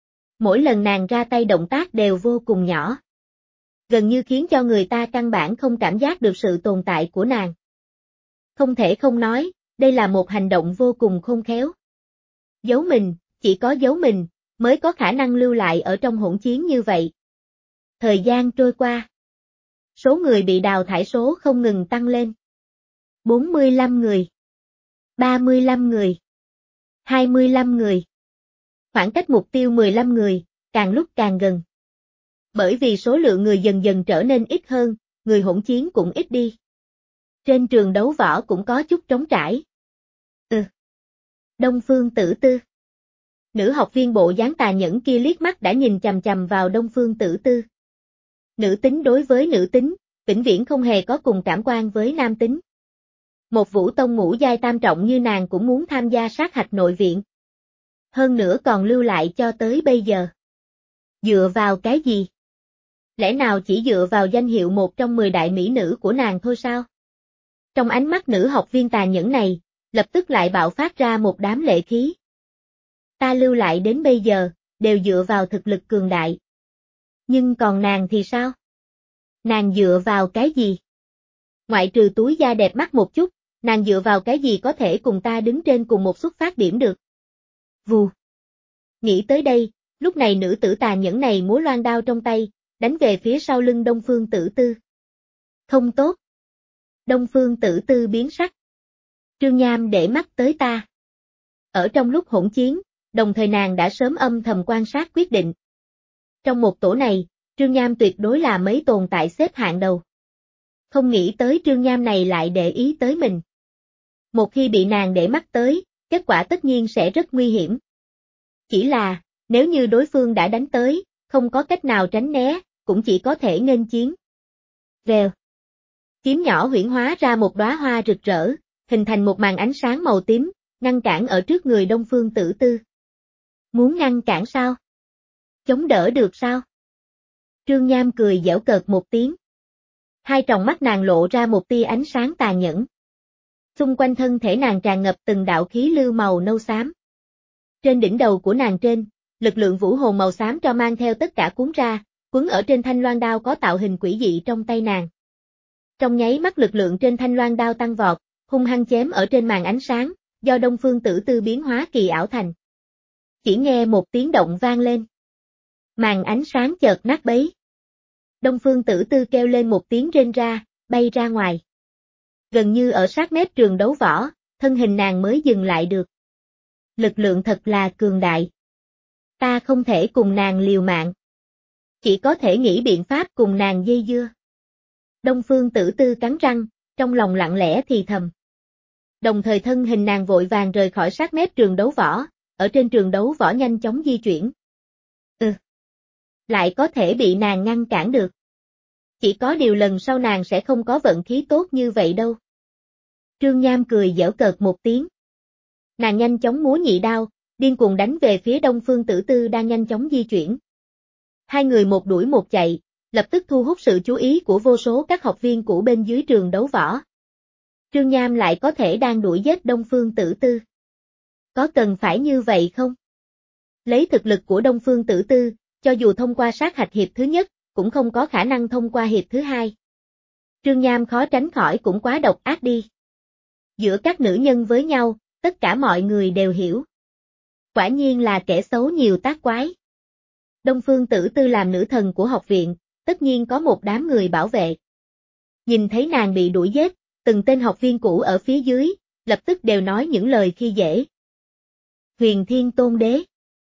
Speaker 1: Mỗi lần nàng ra tay động tác đều vô cùng nhỏ. Gần như khiến cho người ta căn bản không cảm giác được sự tồn tại của nàng. Không thể không nói, đây là một hành động vô cùng khôn khéo. Giấu mình, chỉ có giấu mình, mới có khả năng lưu lại ở trong hỗn chiến như vậy. Thời gian trôi qua. Số người bị đào thải số không ngừng tăng lên. bốn mươi lăm người. ba mươi lăm người. hai mươi lăm người. Khoảng cách mục tiêu mười lăm người, càng lúc càng gần. Bởi vì số lượng người dần dần trở nên ít hơn, người hỗn chiến cũng ít đi. Trên trường đấu võ cũng có chút trống trải. Ừ. Đông Phương Tử Tư. Nữ học viên bộ dáng tà nhẫn kia liếc mắt đã nhìn chằm chằm vào Đông Phương Tử Tư. Nữ tính đối với nữ tính, vĩnh viễn không hề có cùng cảm quan với nam tính. Một vũ tông ngũ giai tam trọng như nàng cũng muốn tham gia sát hạch nội viện. Hơn nữa còn lưu lại cho tới bây giờ. Dựa vào cái gì? Lẽ nào chỉ dựa vào danh hiệu một trong mười đại mỹ nữ của nàng thôi sao? Trong ánh mắt nữ học viên tà nhẫn này, lập tức lại bạo phát ra một đám lệ khí. Ta lưu lại đến bây giờ, đều dựa vào thực lực cường đại. Nhưng còn nàng thì sao? Nàng dựa vào cái gì? Ngoại trừ túi da đẹp mắt một chút, nàng dựa vào cái gì có thể cùng ta đứng trên cùng một xuất phát điểm được? Vù. Nghĩ tới đây, lúc này nữ tử tà nhẫn này múa loan đao trong tay, đánh về phía sau lưng Đông Phương Tử Tư. Không tốt. Đông Phương Tử Tư biến sắc. Trương Nham để mắt tới ta. Ở trong lúc hỗn chiến, đồng thời nàng đã sớm âm thầm quan sát quyết định. Trong một tổ này, Trương Nham tuyệt đối là mấy tồn tại xếp hạng đầu. Không nghĩ tới Trương Nham này lại để ý tới mình. Một khi bị nàng để mắt tới, kết quả tất nhiên sẽ rất nguy hiểm. Chỉ là, nếu như đối phương đã đánh tới, không có cách nào tránh né, cũng chỉ có thể nghênh chiến. Vèo. Kiếm nhỏ huyễn hóa ra một đóa hoa rực rỡ, hình thành một màn ánh sáng màu tím, ngăn cản ở trước người Đông Phương Tử Tư. Muốn ngăn cản sao? Chống đỡ được sao? Trương Nham cười giễu cợt một tiếng. Hai tròng mắt nàng lộ ra một tia ánh sáng tà nhẫn. Xung quanh thân thể nàng tràn ngập từng đạo khí lưu màu nâu xám. Trên đỉnh đầu của nàng trên, lực lượng vũ hồn màu xám cho mang theo tất cả cuốn ra, quấn ở trên thanh loan đao có tạo hình quỷ dị trong tay nàng. Trong nháy mắt lực lượng trên thanh loan đao tăng vọt, hung hăng chém ở trên màn ánh sáng, do Đông Phương Tử Tư biến hóa kỳ ảo thành. Chỉ nghe một tiếng động vang lên. Màn ánh sáng chợt nát bấy. Đông Phương Tử Tư kêu lên một tiếng rên ra, bay ra ngoài. Gần như ở sát mép trường đấu võ, thân hình nàng mới dừng lại được. Lực lượng thật là cường đại. Ta không thể cùng nàng liều mạng. Chỉ có thể nghĩ biện pháp cùng nàng dây dưa. Đông Phương Tử Tư cắn răng, trong lòng lặng lẽ thì thầm. Đồng thời thân hình nàng vội vàng rời khỏi sát mép trường đấu võ, ở trên trường đấu võ nhanh chóng di chuyển. Ừ. Lại có thể bị nàng ngăn cản được. Chỉ có điều lần sau nàng sẽ không có vận khí tốt như vậy đâu. Trương Nham cười giễu cợt một tiếng. Nàng nhanh chóng múa nhị đao, điên cuồng đánh về phía Đông Phương Tử Tư đang nhanh chóng di chuyển. Hai người một đuổi một chạy, lập tức thu hút sự chú ý của vô số các học viên cũ bên dưới trường đấu võ. Trương Nham lại có thể đang đuổi giết Đông Phương Tử Tư. Có cần phải như vậy không? Lấy thực lực của Đông Phương Tử Tư, cho dù thông qua sát hạch hiệp thứ nhất, cũng không có khả năng thông qua hiệp thứ hai. Trương Nham khó tránh khỏi cũng quá độc ác đi. Giữa các nữ nhân với nhau, tất cả mọi người đều hiểu. Quả nhiên là kẻ xấu nhiều tác quái. Đông Phương Tử Tư làm nữ thần của học viện, tất nhiên có một đám người bảo vệ. Nhìn thấy nàng bị đuổi giết, từng tên học viên cũ ở phía dưới, lập tức đều nói những lời khi dễ. Huyền Thiên Tôn Đế.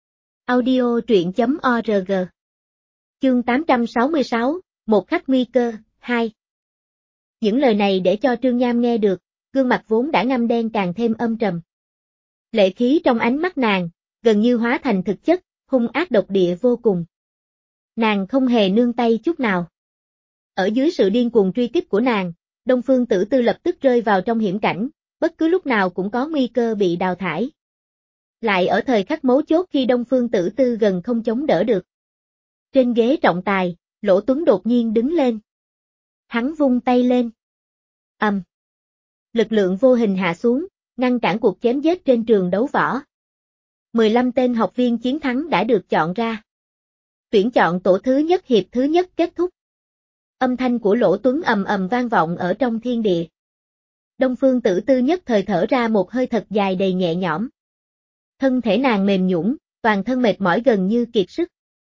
Speaker 1: Audio truyện chấm org. Chương tám trăm sáu mươi sáu, một khắc nguy cơ, hai. Những lời này để cho Trương Nham nghe được, gương mặt vốn đã ngăm đen càng thêm âm trầm. Lệ khí trong ánh mắt nàng, gần như hóa thành thực chất, hung ác độc địa vô cùng. Nàng không hề nương tay chút nào. Ở dưới sự điên cuồng truy kích của nàng, Đông Phương Tử Tư lập tức rơi vào trong hiểm cảnh, bất cứ lúc nào cũng có nguy cơ bị đào thải. Lại ở thời khắc mấu chốt khi Đông Phương Tử Tư gần không chống đỡ được. Trên ghế trọng tài, Lỗ Tuấn đột nhiên đứng lên. Hắn vung tay lên. Ầm. Um. Lực lượng vô hình hạ xuống, ngăn cản cuộc chém giết trên trường đấu võ. mười lăm tên học viên chiến thắng đã được chọn ra. Tuyển chọn tổ thứ nhất hiệp thứ nhất kết thúc. Âm thanh của Lỗ Tuấn ầm ầm vang vọng ở trong thiên địa. Đông Phương Tử Tư nhất thời thở ra một hơi thật dài đầy nhẹ nhõm. Thân thể nàng mềm nhũn, toàn thân mệt mỏi gần như kiệt sức.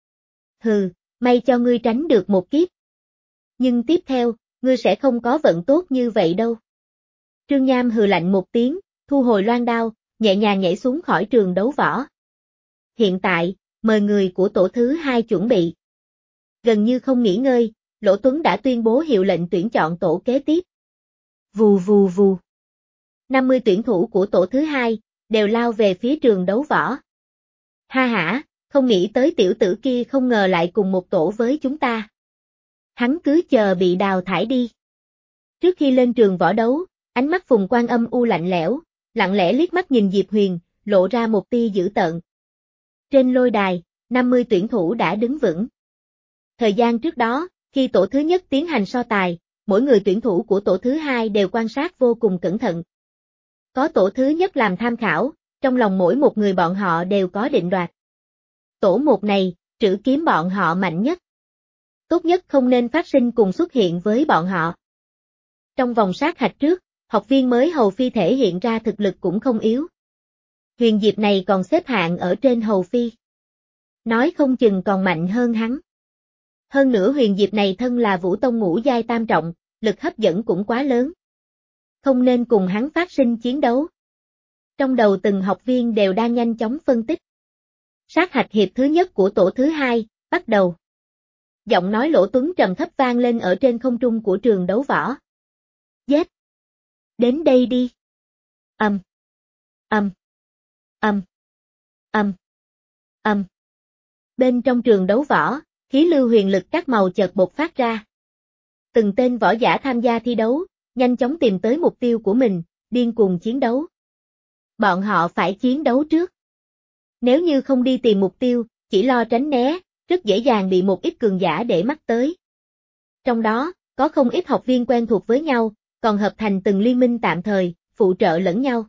Speaker 1: Hừ, may cho ngươi tránh được một kiếp. Nhưng tiếp theo, ngươi sẽ không có vận tốt như vậy đâu. Trương Nham hừ lạnh một tiếng, thu hồi loan đao, nhẹ nhàng nhảy xuống khỏi trường đấu võ. Hiện tại, mời người của tổ thứ hai chuẩn bị. Gần như không nghỉ ngơi, Lỗ Tuấn đã tuyên bố hiệu lệnh tuyển chọn tổ kế tiếp. Vù vù vù. năm mươi tuyển thủ của tổ thứ hai, đều lao về phía trường đấu võ. Ha hả, không nghĩ tới tiểu tử kia không ngờ lại cùng một tổ với chúng ta. Hắn cứ chờ bị đào thải đi. Trước khi lên trường võ đấu, ánh mắt Phùng Quan âm u lạnh lẽo, lặng lẽ liếc mắt nhìn Diệp Huyền, lộ ra một tia dữ tợn. Trên lôi đài, năm mươi tuyển thủ đã đứng vững. Thời gian trước đó, khi tổ thứ nhất tiến hành so tài, mỗi người tuyển thủ của tổ thứ hai đều quan sát vô cùng cẩn thận. Có tổ thứ nhất làm tham khảo, trong lòng mỗi một người bọn họ đều có định đoạt. Tổ một này, trữ kiếm bọn họ mạnh nhất. Tốt nhất không nên phát sinh cùng xuất hiện với bọn họ. Trong vòng sát hạch trước, học viên mới hầu phi thể hiện ra thực lực cũng không yếu. Huyền Diệp này còn xếp hạng ở trên hầu phi. Nói không chừng còn mạnh hơn hắn. Hơn nữa Huyền Diệp này thân là Vũ Tông ngũ giai tam trọng, lực hấp dẫn cũng quá lớn. Không nên cùng hắn phát sinh chiến đấu. Trong đầu từng học viên đều đang nhanh chóng phân tích. Sát hạch hiệp thứ nhất của tổ thứ hai, bắt đầu. Giọng nói Lỗ Tuấn trầm thấp vang lên ở trên không trung của trường đấu võ. Giết! Đến đây đi! Ầm! Ầm! Ầm! Ầm! Ầm! Bên trong trường đấu võ, khí lưu huyền lực các màu chợt bộc phát ra. Từng tên võ giả tham gia thi đấu, nhanh chóng tìm tới mục tiêu của mình, điên cuồng chiến đấu. Bọn họ phải chiến đấu trước. Nếu như không đi tìm mục tiêu, chỉ lo tránh né, rất dễ dàng bị một ít cường giả để mắt tới. Trong đó, có không ít học viên quen thuộc với nhau, còn hợp thành từng liên minh tạm thời, phụ trợ lẫn nhau.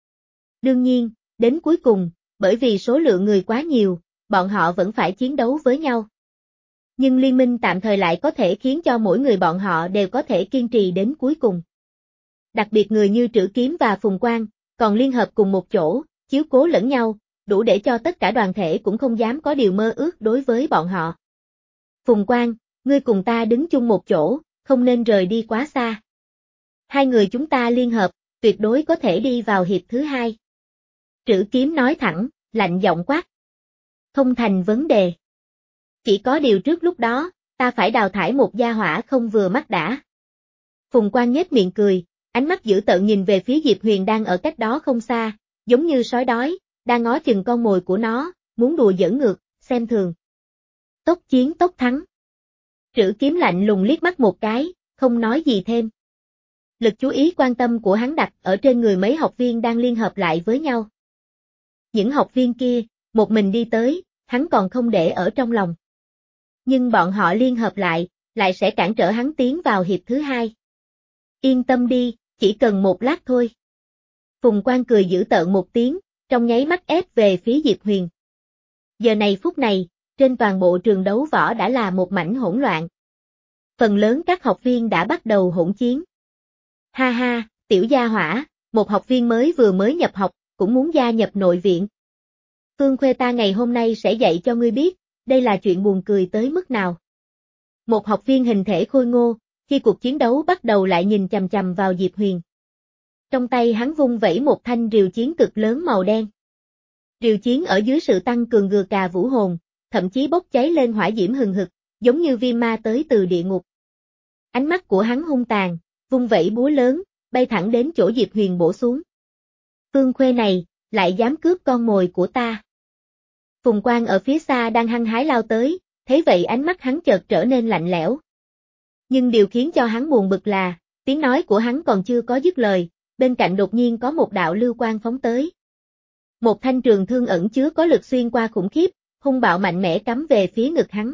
Speaker 1: Đương nhiên, đến cuối cùng, bởi vì số lượng người quá nhiều, bọn họ vẫn phải chiến đấu với nhau. Nhưng liên minh tạm thời lại có thể khiến cho mỗi người bọn họ đều có thể kiên trì đến cuối cùng. Đặc biệt người như Trữ Kiếm và Phùng Quang, còn liên hợp cùng một chỗ, chiếu cố lẫn nhau, đủ để cho tất cả đoàn thể cũng không dám có điều mơ ước đối với bọn họ. Phùng Quang, ngươi cùng ta đứng chung một chỗ, không nên rời đi quá xa. Hai người chúng ta liên hợp, tuyệt đối có thể đi vào hiệp thứ hai. Trữ Kiếm nói thẳng, lạnh giọng quát. Không thành vấn đề. Chỉ có điều trước lúc đó, ta phải đào thải một gia hỏa không vừa mắt đã. Phùng Quang nhếch miệng cười, ánh mắt dữ tợn nhìn về phía Diệp Huyền đang ở cách đó không xa, giống như sói đói, đang ngó chừng con mồi của nó, muốn đùa giỡn ngược, xem thường. Tốc chiến tốc thắng. Trữ Kiếm lạnh lùng liếc mắt một cái, không nói gì thêm. Lực chú ý quan tâm của hắn đặt ở trên người mấy học viên đang liên hợp lại với nhau. Những học viên kia, một mình đi tới, hắn còn không để ở trong lòng. Nhưng bọn họ liên hợp lại, lại sẽ cản trở hắn tiến vào hiệp thứ hai. Yên tâm đi, chỉ cần một lát thôi. Phùng Quang cười dữ tợn một tiếng, trong nháy mắt ép về phía Diệp Huyền. Giờ này phút này, trên toàn bộ trường đấu võ đã là một mảnh hỗn loạn. Phần lớn các học viên đã bắt đầu hỗn chiến. Ha ha, tiểu gia hỏa, một học viên mới vừa mới nhập học, cũng muốn gia nhập nội viện. Phương Khuê ta ngày hôm nay sẽ dạy cho ngươi biết, đây là chuyện buồn cười tới mức nào. Một học viên hình thể khôi ngô, khi cuộc chiến đấu bắt đầu lại nhìn chằm chằm vào Diệp Huyền. Trong tay hắn vung vẩy một thanh rìu chiến cực lớn màu đen. Rìu chiến ở dưới sự tăng cường gừ cà vũ hồn, thậm chí bốc cháy lên hỏa diễm hừng hực, giống như viêm ma tới từ địa ngục. Ánh mắt của hắn hung tàn, vung vẩy búa lớn, bay thẳng đến chỗ Diệp Huyền bổ xuống. Phương Khuê này, lại dám cướp con mồi của ta. Phùng Quang ở phía xa đang hăng hái lao tới, thấy vậy ánh mắt hắn chợt trở nên lạnh lẽo. Nhưng điều khiến cho hắn buồn bực là, tiếng nói của hắn còn chưa có dứt lời, bên cạnh đột nhiên có một đạo lưu quang phóng tới. Một thanh trường thương ẩn chứa có lực xuyên qua khủng khiếp, hung bạo mạnh mẽ cắm về phía ngực hắn.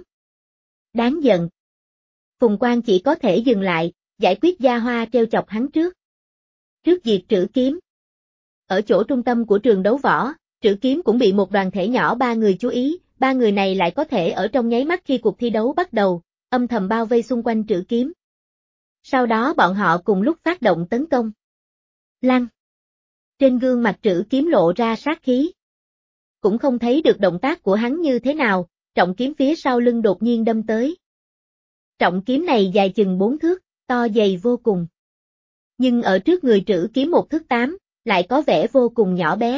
Speaker 1: Đáng giận. Phùng Quang chỉ có thể dừng lại, giải quyết gia hoa treo chọc hắn trước. Trước diệt trữ kiếm. Ở chỗ trung tâm của trường đấu võ, trữ kiếm cũng bị một đoàn thể nhỏ ba người chú ý, ba người này lại có thể ở trong nháy mắt khi cuộc thi đấu bắt đầu, âm thầm bao vây xung quanh trữ kiếm. Sau đó bọn họ cùng lúc phát động tấn công. Lăng. Trên gương mặt trữ kiếm lộ ra sát khí. Cũng không thấy được động tác của hắn như thế nào, trọng kiếm phía sau lưng đột nhiên đâm tới. Trọng kiếm này dài chừng bốn thước, to dày vô cùng. Nhưng ở trước người trữ kiếm một thước tám, lại có vẻ vô cùng nhỏ bé.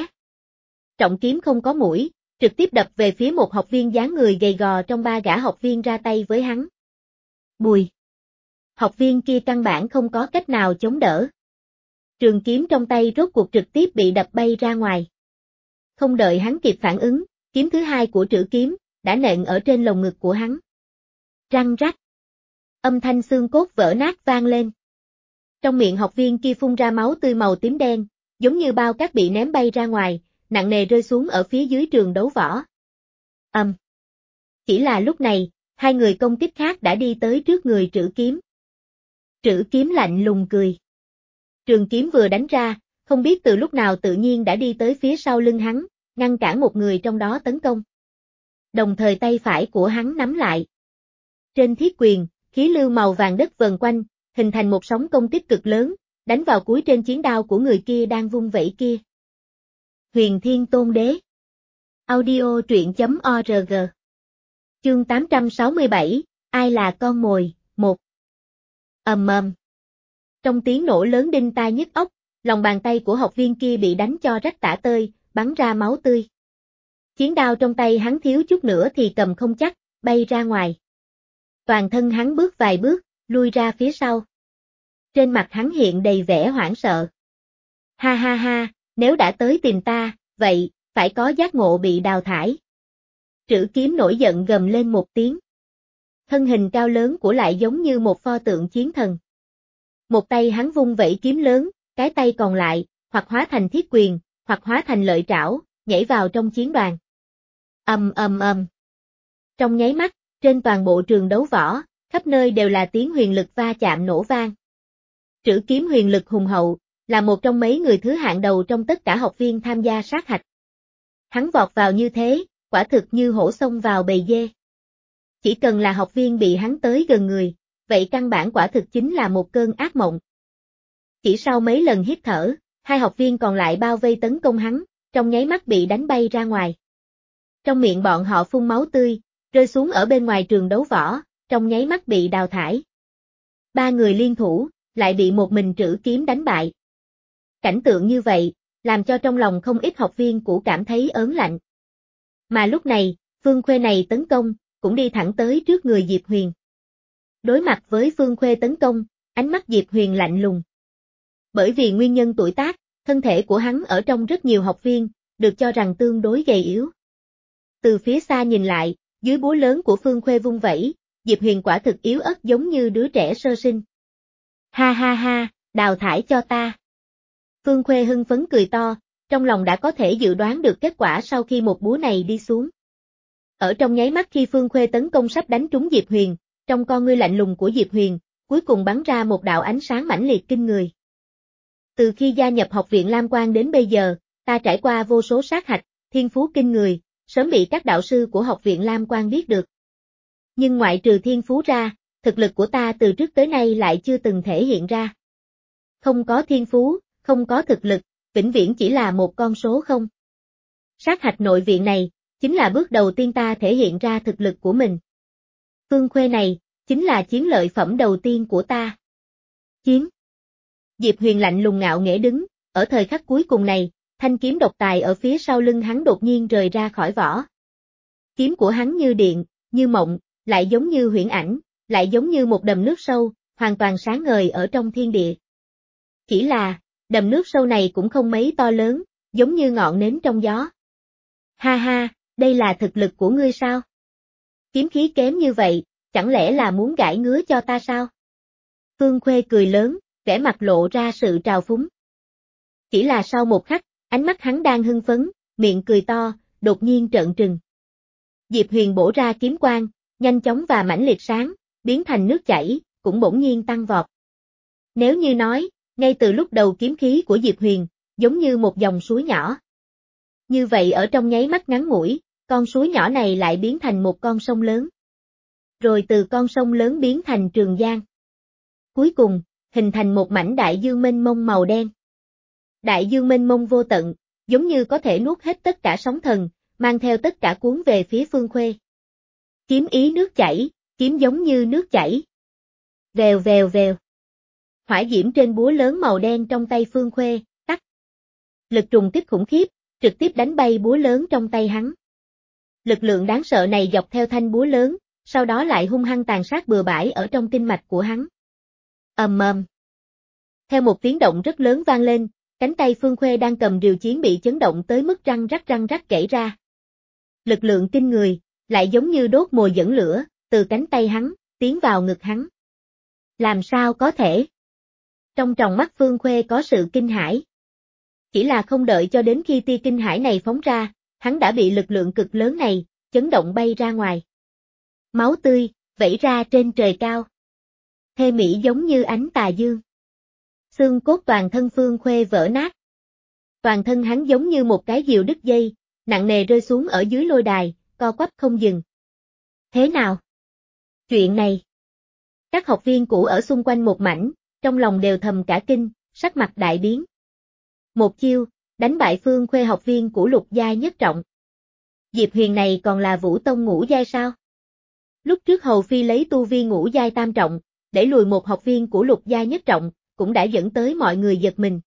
Speaker 1: Trọng kiếm không có mũi, trực tiếp đập về phía một học viên dáng người gầy gò trong ba gã học viên ra tay với hắn. Bùi. Học viên kia căn bản không có cách nào chống đỡ. Trường kiếm trong tay rốt cuộc trực tiếp bị đập bay ra ngoài. Không đợi hắn kịp phản ứng, kiếm thứ hai của trữ kiếm, đã nện ở trên lồng ngực của hắn. Răng rắc. Âm thanh xương cốt vỡ nát vang lên. Trong miệng học viên kia phun ra máu tươi màu tím đen, giống như bao cát bị ném bay ra ngoài, nặng nề rơi xuống ở phía dưới trường đấu võ. Ầm. Um. Chỉ là lúc này, hai người công kích khác đã đi tới trước người trữ kiếm. Trữ kiếm lạnh lùng cười. Trường kiếm vừa đánh ra, không biết từ lúc nào tự nhiên đã đi tới phía sau lưng hắn, ngăn cản một người trong đó tấn công. Đồng thời tay phải của hắn nắm lại. Trên thiết quyền, khí lưu màu vàng đất vần quanh, hình thành một sóng công kích cực lớn, đánh vào cuối trên chiến đao của người kia đang vung vẩy kia. Huyền Thiên Tôn Đế. Audio truyện chấm org. Chương tám trăm sáu mươi bảy, ai là con mồi, một. Ầm ầm. Trong tiếng nổ lớn đinh tai nhức óc, lòng bàn tay của học viên kia bị đánh cho rách tả tơi, bắn ra máu tươi. Chiến đao trong tay hắn thiếu chút nữa thì cầm không chắc, bay ra ngoài. Toàn thân hắn bước vài bước, lui ra phía sau. Trên mặt hắn hiện đầy vẻ hoảng sợ. Ha ha ha, nếu đã tới tìm ta, vậy, phải có giác ngộ bị đào thải. Trữ kiếm nổi giận gầm lên một tiếng. Thân hình cao lớn của lại giống như một pho tượng chiến thần. Một tay hắn vung vẩy kiếm lớn, cái tay còn lại, hoặc hóa thành thiết quyền, hoặc hóa thành lợi trảo, nhảy vào trong chiến đoàn. Ầm ầm ầm. Trong nháy mắt, trên toàn bộ trường đấu võ, khắp nơi đều là tiếng huyền lực va chạm nổ vang. Trữ kiếm huyền lực hùng hậu, là một trong mấy người thứ hạng đầu trong tất cả học viên tham gia sát hạch. Hắn vọt vào như thế, quả thực như hổ xông vào bầy dê. Chỉ cần là học viên bị hắn tới gần người, vậy căn bản quả thực chính là một cơn ác mộng. Chỉ sau mấy lần hít thở, hai học viên còn lại bao vây tấn công hắn, trong nháy mắt bị đánh bay ra ngoài. Trong miệng bọn họ phun máu tươi, rơi xuống ở bên ngoài trường đấu võ, trong nháy mắt bị đào thải. Ba người liên thủ, lại bị một mình trữ kiếm đánh bại. Cảnh tượng như vậy, làm cho trong lòng không ít học viên cũng cảm thấy ớn lạnh. Mà lúc này, Phương Khuê này tấn công, cũng đi thẳng tới trước người Diệp Huyền. Đối mặt với Phương Khuê tấn công, ánh mắt Diệp Huyền lạnh lùng. Bởi vì nguyên nhân tuổi tác, thân thể của hắn ở trong rất nhiều học viên, được cho rằng tương đối gầy yếu. Từ phía xa nhìn lại, dưới búa lớn của Phương Khuê vung vẩy, Diệp Huyền quả thực yếu ớt giống như đứa trẻ sơ sinh. Ha ha ha, đào thải cho ta. Phương Khuê hưng phấn cười to, trong lòng đã có thể dự đoán được kết quả sau khi một búa này đi xuống. Ở trong nháy mắt khi Phương Khuê tấn công sắp đánh trúng Diệp Huyền, trong con ngươi lạnh lùng của Diệp Huyền, cuối cùng bắn ra một đạo ánh sáng mãnh liệt kinh người. Từ khi gia nhập học viện Lam Quang đến bây giờ, ta trải qua vô số sát hạch, thiên phú kinh người, sớm bị các đạo sư của học viện Lam Quang biết được. Nhưng ngoại trừ thiên phú ra, thực lực của ta từ trước tới nay lại chưa từng thể hiện ra. Không có thiên phú, không có thực lực, vĩnh viễn chỉ là một con số không. Sát hạch nội viện này, chính là bước đầu tiên ta thể hiện ra thực lực của mình. Phương Khuê này, chính là chiến lợi phẩm đầu tiên của ta. Chiến. Diệp Huyền lạnh lùng ngạo nghễ đứng, ở thời khắc cuối cùng này, thanh kiếm độc tài ở phía sau lưng hắn đột nhiên rời ra khỏi vỏ. Kiếm của hắn như điện, như mộng, lại giống như huyễn ảnh, lại giống như một đầm nước sâu, hoàn toàn sáng ngời ở trong thiên địa. Chỉ là, đầm nước sâu này cũng không mấy to lớn, giống như ngọn nến trong gió. Ha ha, đây là thực lực của ngươi sao? Kiếm khí kém như vậy, chẳng lẽ là muốn gãi ngứa cho ta sao? Phương Khuê cười lớn, vẻ mặt lộ ra sự trào phúng. Chỉ là sau một khắc, ánh mắt hắn đang hưng phấn, miệng cười to, đột nhiên trợn trừng. Diệp Huyền bổ ra kiếm quang, nhanh chóng và mãnh liệt sáng, biến thành nước chảy, cũng bỗng nhiên tăng vọt. Nếu như nói, ngay từ lúc đầu kiếm khí của Diệp Huyền, giống như một dòng suối nhỏ. Như vậy ở trong nháy mắt ngắn ngủi, con suối nhỏ này lại biến thành một con sông lớn. Rồi từ con sông lớn biến thành Trường Giang. Cuối cùng, hình thành một mảnh đại dương mênh mông màu đen. Đại dương mênh mông vô tận, giống như có thể nuốt hết tất cả sóng thần, mang theo tất cả cuốn về phía Phương Khuê. Kiếm ý nước chảy, kiếm giống như nước chảy. Vèo vèo vèo. Hỏa diễm trên búa lớn màu đen trong tay Phương Khuê, tắt. Lực trùng kích khủng khiếp, trực tiếp đánh bay búa lớn trong tay hắn. Lực lượng đáng sợ này dọc theo thanh búa lớn, sau đó lại hung hăng tàn sát bừa bãi ở trong tinh mạch của hắn. Ầm ầm. Theo một tiếng động rất lớn vang lên, cánh tay Phương Khuê đang cầm rìu chiến bị chấn động tới mức răng rắc răng rắc gãy ra. Lực lượng kinh người, lại giống như đốt mồi dẫn lửa, từ cánh tay hắn, tiến vào ngực hắn. Làm sao có thể? Trong tròng mắt Phương Khuê có sự kinh hãi. Chỉ là không đợi cho đến khi tia kinh hãi này phóng ra, hắn đã bị lực lượng cực lớn này, chấn động bay ra ngoài. Máu tươi, vẩy ra trên trời cao. Thê mỹ giống như ánh tà dương. Xương cốt toàn thân Phương Khuê vỡ nát. Toàn thân hắn giống như một cái diều đứt dây, nặng nề rơi xuống ở dưới lôi đài, co quắp không dừng. Thế nào? Chuyện này. Các học viên cũ ở xung quanh một mảnh, trong lòng đều thầm cả kinh, sắc mặt đại biến. Một chiêu, đánh bại Phương Khuê học viên của lục giai nhất trọng. Diệp Huyền này còn là Vũ Tông ngũ giai sao? Lúc trước Hầu Phi lấy tu vi ngũ giai tam trọng, để lùi một học viên của lục giai nhất trọng, cũng đã dẫn tới mọi người giật mình.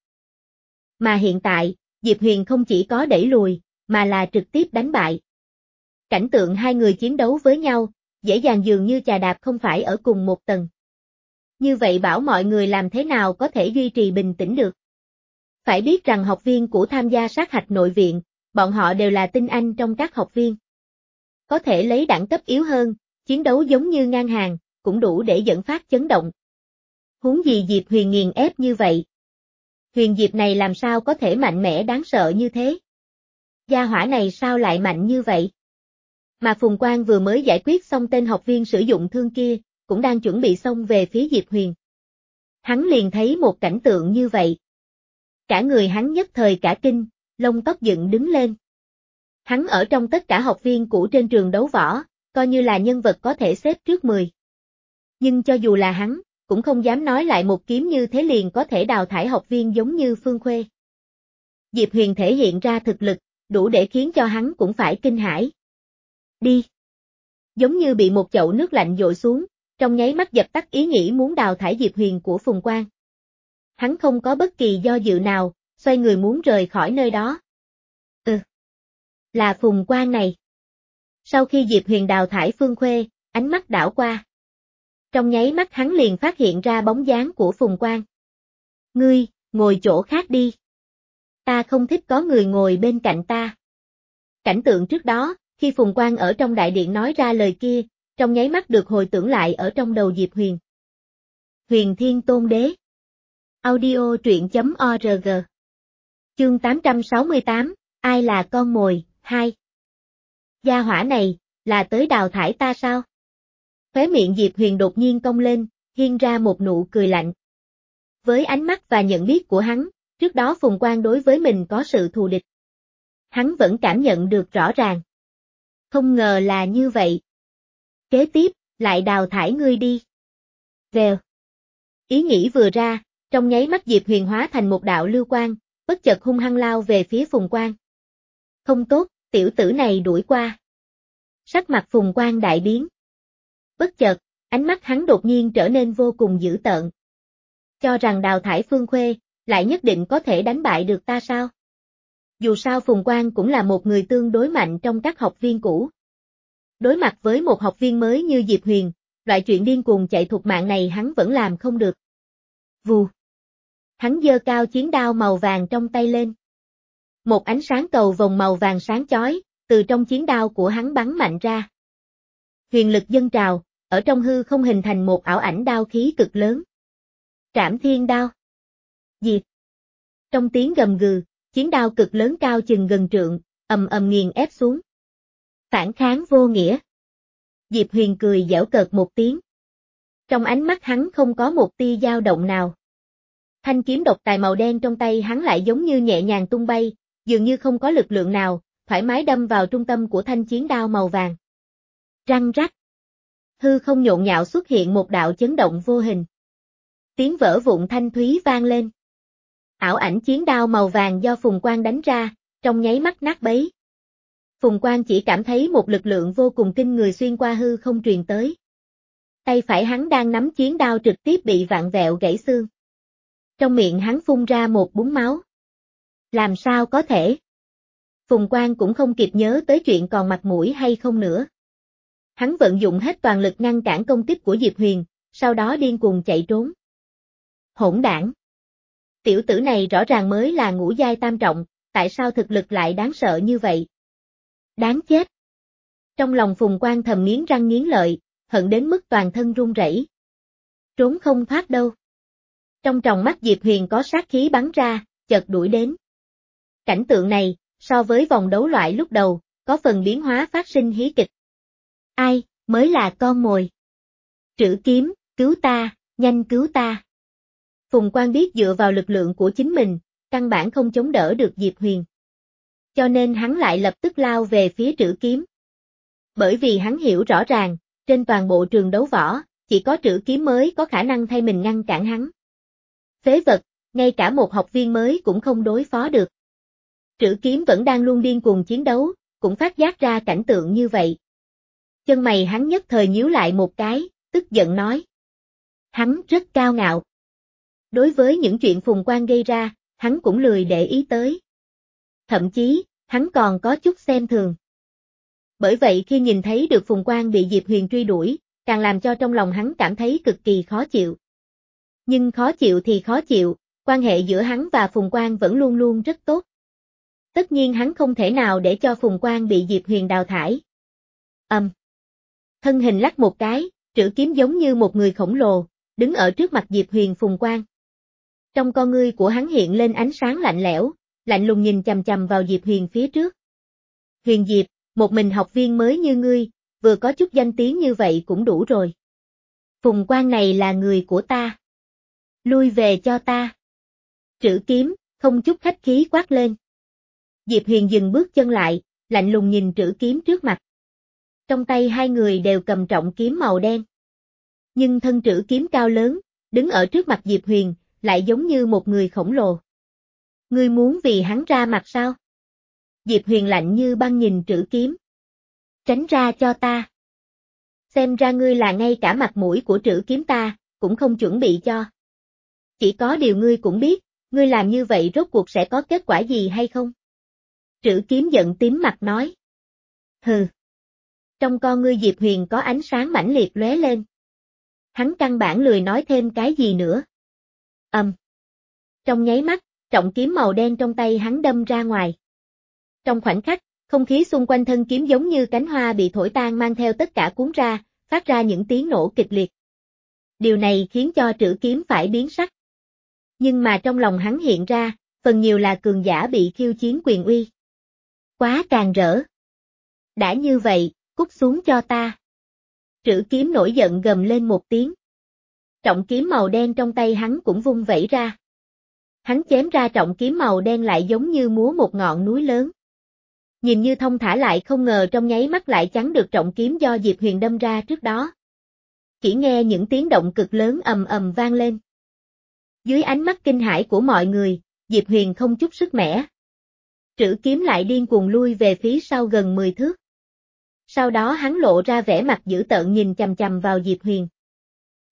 Speaker 1: Mà hiện tại, Diệp Huyền không chỉ có đẩy lùi, mà là trực tiếp đánh bại. Cảnh tượng hai người chiến đấu với nhau, dễ dàng dường như chà đạp không phải ở cùng một tầng. Như vậy bảo mọi người làm thế nào có thể duy trì bình tĩnh được? Phải biết rằng học viên của tham gia sát hạch nội viện, bọn họ đều là tinh anh trong các học viên. Có thể lấy đẳng cấp yếu hơn, chiến đấu giống như ngang hàng, cũng đủ để dẫn phát chấn động. Huống gì Diệp Huyền nghiền ép như vậy? Huyền Diệp này làm sao có thể mạnh mẽ đáng sợ như thế? Gia hỏa này sao lại mạnh như vậy? Mà Phùng Quang vừa mới giải quyết xong tên học viên sử dụng thương kia, cũng đang chuẩn bị xông về phía Diệp Huyền. Hắn liền thấy một cảnh tượng như vậy. Cả người hắn nhất thời cả kinh, lông tóc dựng đứng lên. Hắn ở trong tất cả học viên cũ trên trường đấu võ, coi như là nhân vật có thể xếp trước mười. Nhưng cho dù là hắn, cũng không dám nói lại một kiếm như thế liền có thể đào thải học viên giống như Phương Khuê. Diệp Huyền thể hiện ra thực lực, đủ để khiến cho hắn cũng phải kinh hãi. Đi! Giống như bị một chậu nước lạnh dội xuống, trong nháy mắt dập tắt ý nghĩ muốn đào thải Diệp Huyền của Phùng Quang. Hắn không có bất kỳ do dự nào, xoay người muốn rời khỏi nơi đó. Ừ. Là Phùng Quang này. Sau khi Diệp Huyền đào thải Phương Khuê, ánh mắt đảo qua. Trong nháy mắt hắn liền phát hiện ra bóng dáng của Phùng Quang. Ngươi, ngồi chỗ khác đi. Ta không thích có người ngồi bên cạnh ta. Cảnh tượng trước đó, khi Phùng Quang ở trong đại điện nói ra lời kia, trong nháy mắt được hồi tưởng lại ở trong đầu Diệp Huyền. Huyền Thiên Tôn Đế. Audio truyện chấm org. Chương tám trăm sáu mươi tám, ai là con mồi, hai. Gia hỏa này, là tới đào thải ta sao? Khóe miệng Diệp Huyền đột nhiên cong lên, hiên ra một nụ cười lạnh. Với ánh mắt và nhận biết của hắn, trước đó Phùng Quang đối với mình có sự thù địch. Hắn vẫn cảm nhận được rõ ràng. Không ngờ là như vậy. Kế tiếp, lại đào thải ngươi đi. Vèo. Ý nghĩ vừa ra, trong nháy mắt Diệp Huyền hóa thành một đạo lưu quang, bất chợt hung hăng lao về phía Phùng Quang. Không tốt, tiểu tử này đuổi qua. Sắc mặt Phùng Quang đại biến. Bất chợt, Ánh mắt hắn đột nhiên trở nên vô cùng dữ tợn. Cho rằng đào thải Phương Khuê, lại nhất định có thể đánh bại được ta sao? Dù sao Phùng Quang cũng là một người tương đối mạnh trong các học viên cũ. Đối mặt với một học viên mới như Diệp Huyền, loại chuyện điên cuồng chạy thục mạng này hắn vẫn làm không được. Vù. Hắn giơ cao chiến đao màu vàng trong tay lên. Một ánh sáng cầu vồng màu vàng sáng chói, từ trong chiến đao của hắn bắn mạnh ra. Huyền lực dâng trào, ở trong hư không hình thành một ảo ảnh đao khí cực lớn. Trảm thiên đao. Diệt. Trong tiếng gầm gừ, chiến đao cực lớn cao chừng gần trượng, ầm ầm nghiền ép xuống. Phản kháng vô nghĩa. Diệp Huyền cười giễu cợt một tiếng. Trong ánh mắt hắn không có một tia dao động nào. Thanh kiếm độc tài màu đen trong tay hắn lại giống như nhẹ nhàng tung bay, dường như không có lực lượng nào, thoải mái đâm vào trung tâm của thanh chiến đao màu vàng. Răng rắc. Hư không nhộn nhạo xuất hiện một đạo chấn động vô hình. Tiếng vỡ vụn thanh thúy vang lên. Ảo ảnh chiến đao màu vàng do Phùng Quang đánh ra, trong nháy mắt nát bấy. Phùng Quang chỉ cảm thấy một lực lượng vô cùng kinh người xuyên qua hư không truyền tới. Tay phải hắn đang nắm chiến đao trực tiếp bị vặn vẹo gãy xương. Trong miệng hắn phun ra một búng máu. Làm sao có thể? Phùng Quang cũng không kịp nhớ tới chuyện còn mặt mũi hay không nữa. Hắn vận dụng hết toàn lực ngăn cản công kích của Diệp Huyền, sau đó điên cuồng chạy trốn. Hỗn đảng. Tiểu tử này rõ ràng mới là ngũ giai tam trọng, tại sao thực lực lại đáng sợ như vậy? Đáng chết. Trong lòng Phùng Quang thầm nghiến răng nghiến lợi, hận đến mức toàn thân run rẩy. Trốn không thoát đâu. Trong tròng mắt Diệp Huyền có sát khí bắn ra, chợt đuổi đến. Cảnh tượng này, so với vòng đấu loại lúc đầu, có phần biến hóa phát sinh hí kịch. Ai, mới là con mồi? Trữ kiếm, cứu ta, nhanh cứu ta. Phùng Quang biết dựa vào lực lượng của chính mình, căn bản không chống đỡ được Diệp Huyền. Cho nên hắn lại lập tức lao về phía trữ kiếm. Bởi vì hắn hiểu rõ ràng, trên toàn bộ trường đấu võ, chỉ có trữ kiếm mới có khả năng thay mình ngăn cản hắn. Phế vật, ngay cả một học viên mới cũng không đối phó được. Trữ kiếm vẫn đang luôn điên cuồng chiến đấu, cũng phát giác ra cảnh tượng như vậy. Chân mày hắn nhất thời nhíu lại một cái, tức giận nói. Hắn rất cao ngạo. Đối với những chuyện Phùng Quang gây ra, hắn cũng lười để ý tới. Thậm chí, hắn còn có chút xem thường. Bởi vậy khi nhìn thấy được Phùng Quang bị Diệp Huyền truy đuổi, càng làm cho trong lòng hắn cảm thấy cực kỳ khó chịu. Nhưng khó chịu thì khó chịu, quan hệ giữa hắn và Phùng Quang vẫn luôn luôn rất tốt. Tất nhiên hắn không thể nào để cho Phùng Quang bị Diệp Huyền đào thải. Ầm. Um. Thân hình lắc một cái, trữ kiếm giống như một người khổng lồ, đứng ở trước mặt Diệp Huyền Phùng Quang. Trong con ngươi của hắn hiện lên ánh sáng lạnh lẽo, lạnh lùng nhìn chằm chằm vào Diệp Huyền phía trước. Huyền Diệp, một mình học viên mới như ngươi, vừa có chút danh tiếng như vậy cũng đủ rồi. Phùng Quang này là người của ta. Lui về cho ta. Trữ kiếm, không chút khách khí quát lên. Diệp Huyền dừng bước chân lại, lạnh lùng nhìn trữ kiếm trước mặt. Trong tay hai người đều cầm trọng kiếm màu đen. Nhưng thân trữ kiếm cao lớn, đứng ở trước mặt Diệp Huyền, lại giống như một người khổng lồ. Ngươi muốn vì hắn ra mặt sao? Diệp Huyền lạnh như băng nhìn trữ kiếm. Tránh ra cho ta. Xem ra ngươi là ngay cả mặt mũi của trữ kiếm ta, cũng không chuẩn bị cho. Chỉ có điều ngươi cũng biết, ngươi làm như vậy rốt cuộc sẽ có kết quả gì hay không? Trữ kiếm giận tím mặt nói. Hừ. Trong con ngươi Diệp Huyền có ánh sáng mãnh liệt lóe lên. Hắn căn bản lười nói thêm cái gì nữa. Ầm. Um. Trong nháy mắt, trọng kiếm màu đen trong tay hắn đâm ra ngoài. Trong khoảnh khắc, không khí xung quanh thân kiếm giống như cánh hoa bị thổi tan mang theo tất cả cuốn ra, phát ra những tiếng nổ kịch liệt. Điều này khiến cho trữ kiếm phải biến sắc. Nhưng mà trong lòng hắn hiện ra, phần nhiều là cường giả bị khiêu chiến quyền uy. Quá càng rỡ. Đã như vậy, cút xuống cho ta. Trữ kiếm nổi giận gầm lên một tiếng. Trọng kiếm màu đen trong tay hắn cũng vung vẩy ra. Hắn chém ra trọng kiếm màu đen lại giống như múa một ngọn núi lớn. Nhìn như thông thả lại không ngờ trong nháy mắt lại chắn được trọng kiếm do Diệp Huyền đâm ra trước đó. Chỉ nghe những tiếng động cực lớn ầm ầm vang lên. Dưới ánh mắt kinh hãi của mọi người, Diệp Huyền không chút sức mẻ. Trữ kiếm lại điên cuồng lui về phía sau gần mười thước. Sau đó hắn lộ ra vẻ mặt dữ tợn nhìn chằm chằm vào Diệp Huyền.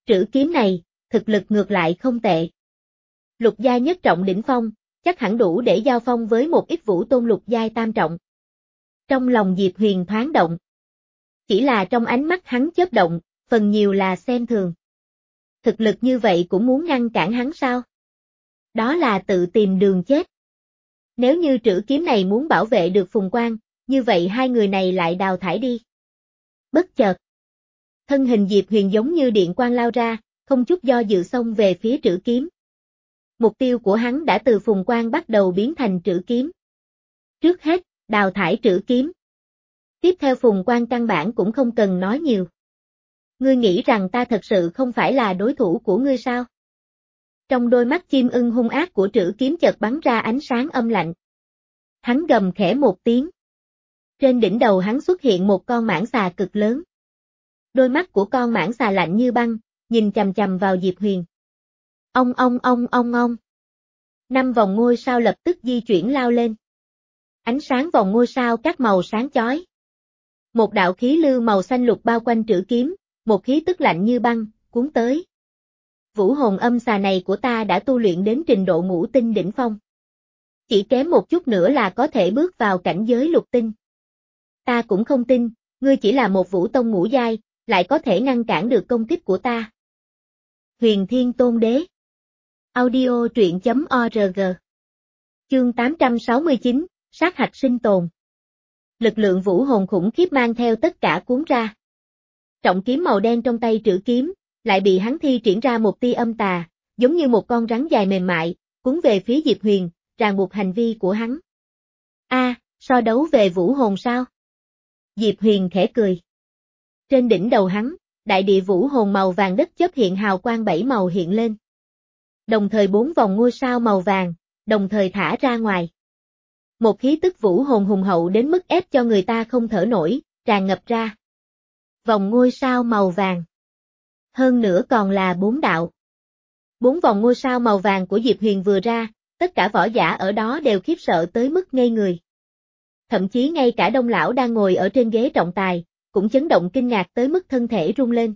Speaker 1: Trữ kiếm này, thực lực ngược lại không tệ. Lục giai nhất trọng đỉnh phong, chắc hẳn đủ để giao phong với một ít vũ tôn lục giai tam trọng. Trong lòng Diệp Huyền thoáng động. Chỉ là trong ánh mắt hắn chớp động, phần nhiều là xem thường. Thực lực như vậy cũng muốn ngăn cản hắn sao? Đó là tự tìm đường chết. Nếu như trữ kiếm này muốn bảo vệ được Phùng Quang, như vậy hai người này lại đào thải đi. Bất chợt, thân hình Diệp Huyền giống như điện quang lao ra, không chút do dự xông về phía trữ kiếm. Mục tiêu của hắn đã từ Phùng Quang bắt đầu biến thành trữ kiếm. Trước hết, đào thải trữ kiếm. Tiếp theo Phùng Quang căn bản cũng không cần nói nhiều. Ngươi nghĩ rằng ta thật sự không phải là đối thủ của ngươi sao? Trong đôi mắt chim ưng hung ác của trữ kiếm chợt bắn ra ánh sáng âm lạnh. Hắn gầm khẽ một tiếng. Trên đỉnh đầu hắn xuất hiện một con mãng xà cực lớn. Đôi mắt của con mãng xà lạnh như băng, nhìn chằm chằm vào Diệp Huyền. Ong ong ong ong ong. Năm vòng ngôi sao lập tức di chuyển lao lên. Ánh sáng vòng ngôi sao các màu sáng chói. Một đạo khí lưu màu xanh lục bao quanh trữ kiếm, một khí tức lạnh như băng, cuốn tới. Vũ hồn âm xà này của ta đã tu luyện đến trình độ ngũ tinh đỉnh phong. Chỉ kém một chút nữa là có thể bước vào cảnh giới lục tinh. Ta cũng không tin, ngươi chỉ là một vũ tông ngũ giai, lại có thể ngăn cản được công kích của ta. Huyền Thiên Tôn Đế. Audio truyện chấm org. Chương tám trăm sáu mươi chín, sát hạch sinh tồn. Lực lượng vũ hồn khủng khiếp mang theo tất cả cuốn ra. Trọng kiếm màu đen trong tay trữ kiếm, lại bị hắn thi triển ra một tia âm tà, giống như một con rắn dài mềm mại, cuốn về phía Diệp Huyền, ràng buộc hành vi của hắn. A, à, so đấu về vũ hồn sao? Diệp Huyền khẽ cười. Trên đỉnh đầu hắn, đại địa vũ hồn màu vàng đất chớp hiện hào quang bảy màu hiện lên. Đồng thời bốn vòng ngôi sao màu vàng, đồng thời thả ra ngoài. Một khí tức vũ hồn hùng hậu đến mức ép cho người ta không thở nổi, tràn ngập ra. Vòng ngôi sao màu vàng. Hơn nữa còn là bốn đạo. Bốn vòng ngôi sao màu vàng của Diệp Huyền vừa ra, tất cả võ giả ở đó đều khiếp sợ tới mức ngây người. Thậm chí ngay cả Đông lão đang ngồi ở trên ghế trọng tài, cũng chấn động kinh ngạc tới mức thân thể rung lên.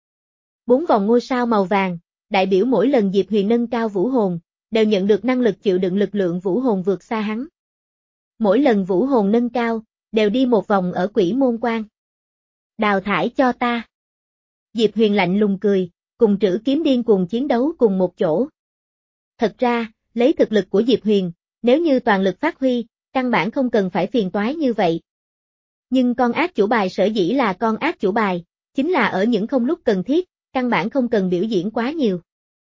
Speaker 1: Bốn vòng ngôi sao màu vàng, đại biểu mỗi lần Diệp Huyền nâng cao vũ hồn, đều nhận được năng lực chịu đựng lực lượng vũ hồn vượt xa hắn. Mỗi lần vũ hồn nâng cao, đều đi một vòng ở quỷ môn quan. Đào thải cho ta. Diệp Huyền lạnh lùng cười, cùng trữ kiếm điên cuồng chiến đấu cùng một chỗ. Thật ra, lấy thực lực của Diệp Huyền, nếu như toàn lực phát huy, căn bản không cần phải phiền toái như vậy. Nhưng con ác chủ bài sở dĩ là con ác chủ bài, chính là ở những không lúc cần thiết, căn bản không cần biểu diễn quá nhiều.